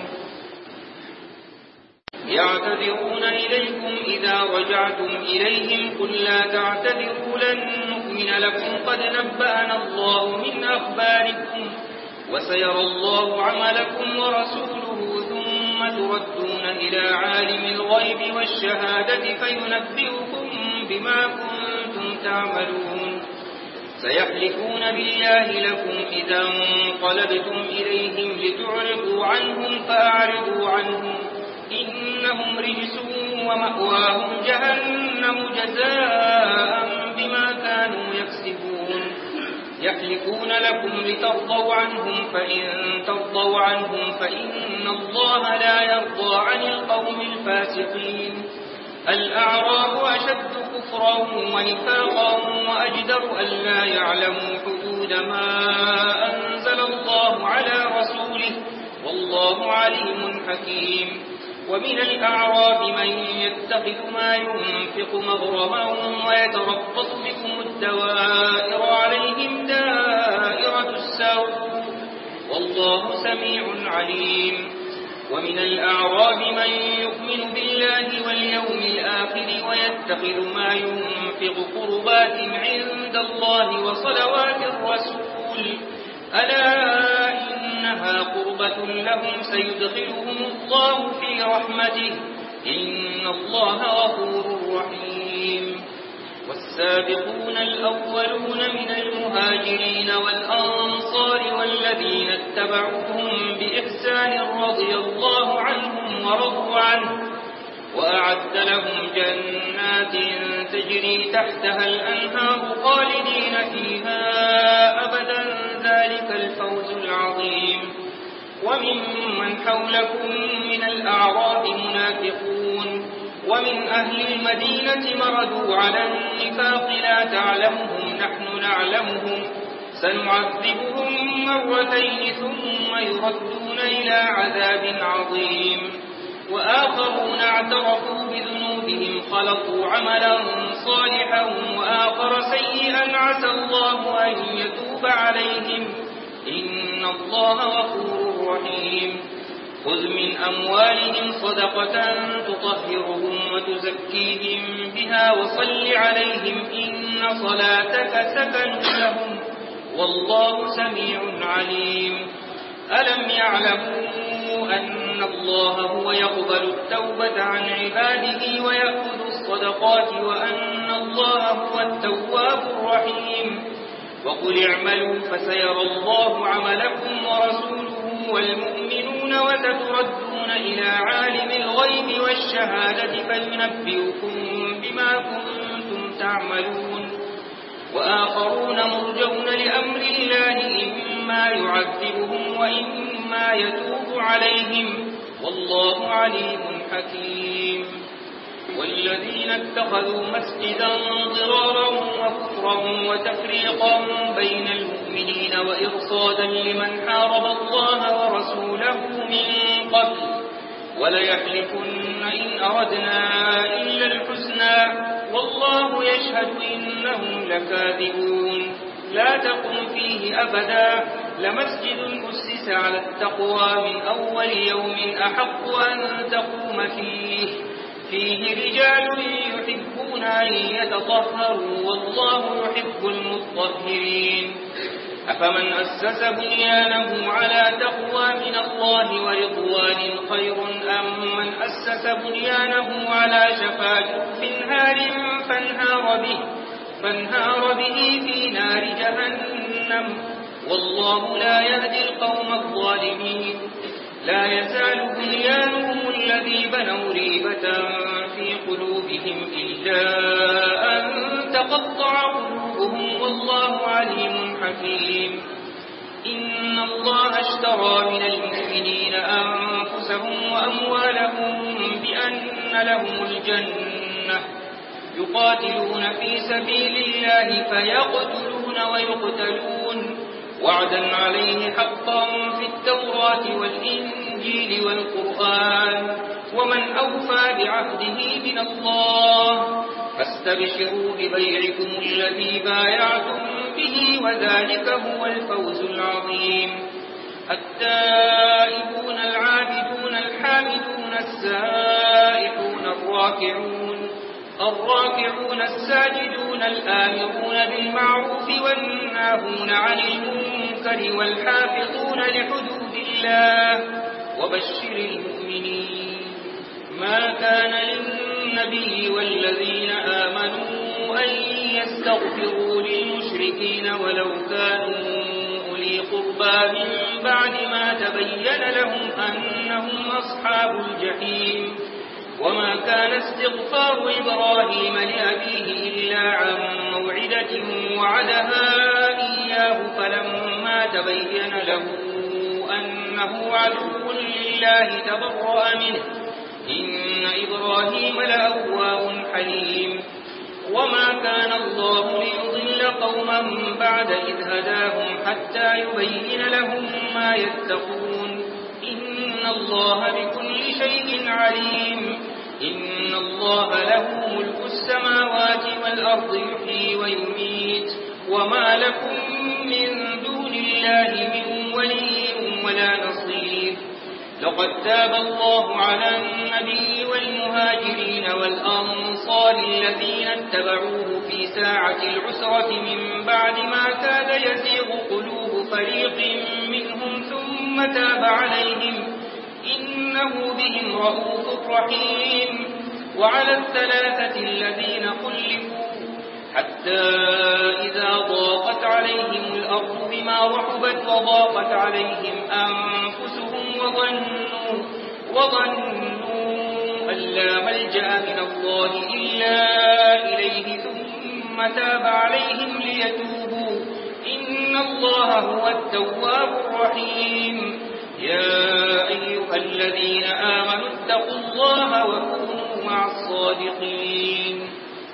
يعتذرون إليكم إذا رجعتم إليهم قل لا تعتذروا لن نؤمن لكم قد نبأنا الله من أخباركم وسيرى الله عملكم ورسوله ثم تردون إلى عالم الغيب والشهادة فينبئكم بما كنتم تعملون. سيحلفون بالله لكم إذا انقلبتم إليهم لتعرضوا عنهم فأعرضوا عنهم إنهم رجس ومأواهم جهنم جزاء بما كانوا يكسبون يحلفون لكم لترضوا عنهم فإن ترضوا عنهم فإن الله لا يرضى عن القوم الفاسقين الأعراب أشد كفرا ونفاقا وأجدر ألا يعلموا حدود ما أنزل الله على رسوله والله عليم حكيم ومن الأعراب من يتخذ ما ينفق مغرما ويتربص بكم الدوائر عليهم دائرة السوء والله سميع عليم ومن الأعراب من يؤمن بالله واليوم الآخر ويتخذ ما ينفق قربات عند الله وصلوات الرسول ألا إنها قربة لهم سيدخلهم الله في رحمته إن الله غفور رحيم والسابقون الأولون من المهاجرين والأنصار والذين اتبعوهم بإحسان رضي الله عنهم ورضوا عنه وأعد لهم جنات تجري تحتها الأنهار خالدين فيها أبدا ذلك الفوز العظيم وممن حولكم من الأعراب منافقون ومن أهل المدينة مردوا على النفاق لا تعلمهم نحن نعلمهم سنعذبهم مرتين ثم يردون إلى عذاب عظيم وآخرون اعترفوا بذنوبهم خلقوا عملا صالحا وآخر سيئا عسى الله أن يتوب عليهم إن الله غفور رحيم خذ من أموالهم صدقة تطهرهم وتزكيهم بها وصل عليهم إن صلاتك سكن لهم والله سميع عليم ألم يعلموا أن الله هو يقبل التوبة عن عباده ويأخذ الصدقات وأن الله هو التواب الرحيم وقل اعملوا فسيرى الله عملكم ورسوله والمؤمنون وستردون إلى عالم الغيب والشهادة فينبئكم بما كنتم تعملون وآخرون مرجون لأمر الله إما يعذبهم وإما يتوب عليهم والله عليم حكيم والذين اتخذوا مسجدا ضرارا وكفرا وتفريقا بين المؤمنين وإرصادا لمن حارب الله ورسوله من قبل وليحلفن إن أردنا إلا الحسنى والله يشهد إنهم لكاذبون لا تقم فيه أبدا لمسجد أسس على التقوى من أول يوم أحق أن تقوم فيه فيه رجال يحبون أن يتطهروا والله يحب المطهرين أفمن أسس بنيانه على تقوى من الله ورضوان خير أم من أسس بنيانه على شفا جرف هار فانهار به, فانهار به في نار جهنم والله لا يهدي القوم الظالمين لا يزال بنيانهم الذي بنوا ريبة في قلوبهم إلا أن تقطع قلوبهم والله عليم حكيم إن الله اشترى من المؤمنين أنفسهم وأموالهم بأن لهم الجنة يقاتلون في سبيل الله فيقتلون ويقتلون وعدا عليه حقا في التوراة والإنجيل والقرآن ومن أوفى بعهده من الله فاستبشروا ببيعكم الذي بايعتم به وذلك هو الفوز العظيم التائبون العابدون الحامدون السائحون الراكعون الراكعون الساجدون الآمرون بالمعروف والناهون عن المنكر والحافظون لحدود الله وبشر المؤمنين ما كان للنبي والذين آمنوا أن يستغفروا للمشركين ولو كانوا أولي قربى من بعد ما تبين لهم أنهم أصحاب الجحيم وما كان استغفار إبراهيم لأبيه إلا عن موعدة وعدها إياه فلما تبين له أنه عدو لله تبرأ منه إن إبراهيم لأواه حليم وما كان الله ليضل قوما بعد إذ هداهم حتى يبين لهم ما يتقون إن الله بكل شيء عليم إن الله له ملك السماوات والأرض يحيي ويميت وما لكم من دون الله من ولي ولا نصير لقد تاب الله على النبي والمهاجرين والأنصار الذين اتبعوه في ساعة العسرة من بعد ما كاد يزيغ قلوب فريق منهم ثم تاب عليهم إنه بهم رؤوف رحيم وعلى الثلاثة الذين خلفوا حتى إذا ضاقت عليهم الأرض بما رحبت وضاقت عليهم أنفسهم وظنوا, وظنوا أن لا ملجأ من الله إلا إليه ثم تاب عليهم ليتوبوا إن الله هو التواب الرحيم يا أيها الذين آمنوا اتقوا الله وكونوا مع الصادقين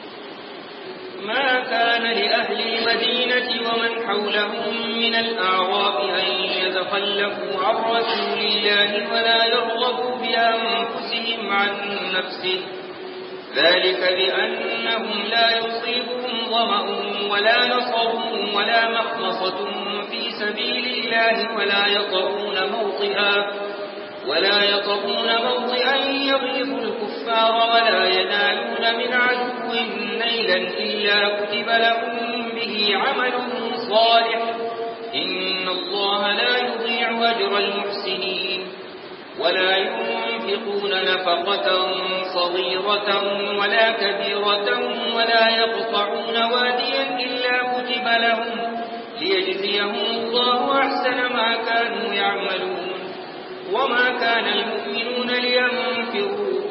ما كان لأهل المدينة ومن حولهم من الأعراب أن يتخلفوا عن رسول الله ولا يرغبوا بأنفسهم عن نفسه ذلك بأنهم لا يصيبهم ظمأ ولا نصر ولا مخمصة في سبيل الله ولا يطؤون موطئا ولا يطؤون موطئا يغيظ الكفار ولا ينالون من عدو نيلا إلا كتب لهم به عمل صالح إن الله لا يضيع أجر المحسنين ولا ينفقون نفقة صغيرة ولا كبيرة ولا يقطعون واديا إلا كتب لهم ليجزيهم الله أحسن ما كانوا يعملون وما كان المؤمنون لينفروا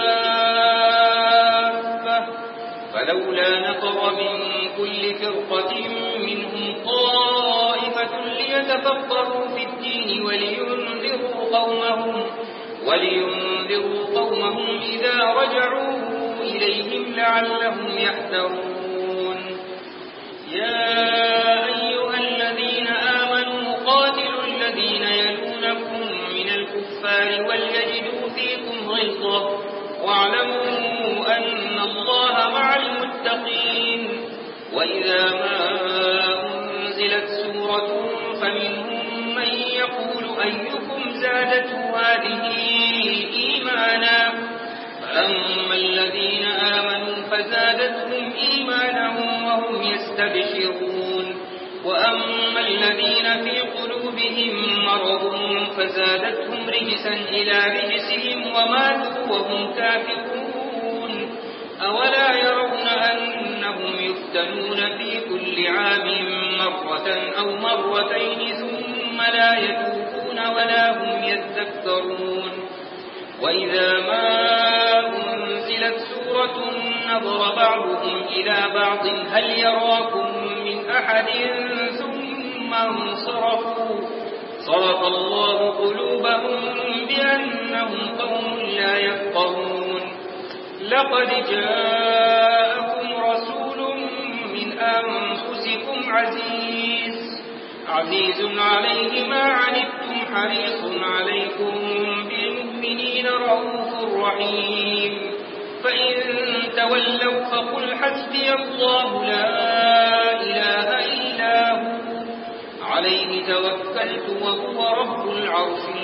كافة فلولا نفر من كل فرقة منهم طائفة ليتفقهوا في الدين ولينذروا قومهم ولينذروا قومهم إذا رجعوا إليهم لعلهم يحذرون يا أيها الذين آمنوا قاتلوا الذين يلونكم من الكفار وليجدوا فيكم غلظة واعلموا أن الله مع المتقين وإذا ما أنزلت سورة فمنهم من يقول أيكم زادته هذه إيمانا فأما الذين آمنوا فزادتهم إيمانا وهم يستبشرون وأما الذين في قلوبهم مرض فزادتهم رجسا إلى رجسهم وماتوا وهم كافرون أولا يرون أنهم يفتنون في كل عام مرة أو مرتين ثم لا يتوبون ولا هم يذكرون وإذا ما أنزلت سورة نظر بعضهم إلى بعض هل يراكم من أحد ثم انصرفوا صرف الله قلوبهم بأنهم قوم لا يفقهون لقد جاءكم رسول من أنفسكم عزيز عزيز عليه ما عنتم حريص عليكم بالمؤمنين رؤوف رحيم فإن تولوا فقل حسبي الله لا إله إلا هو عليه توكلت وهو رب العرش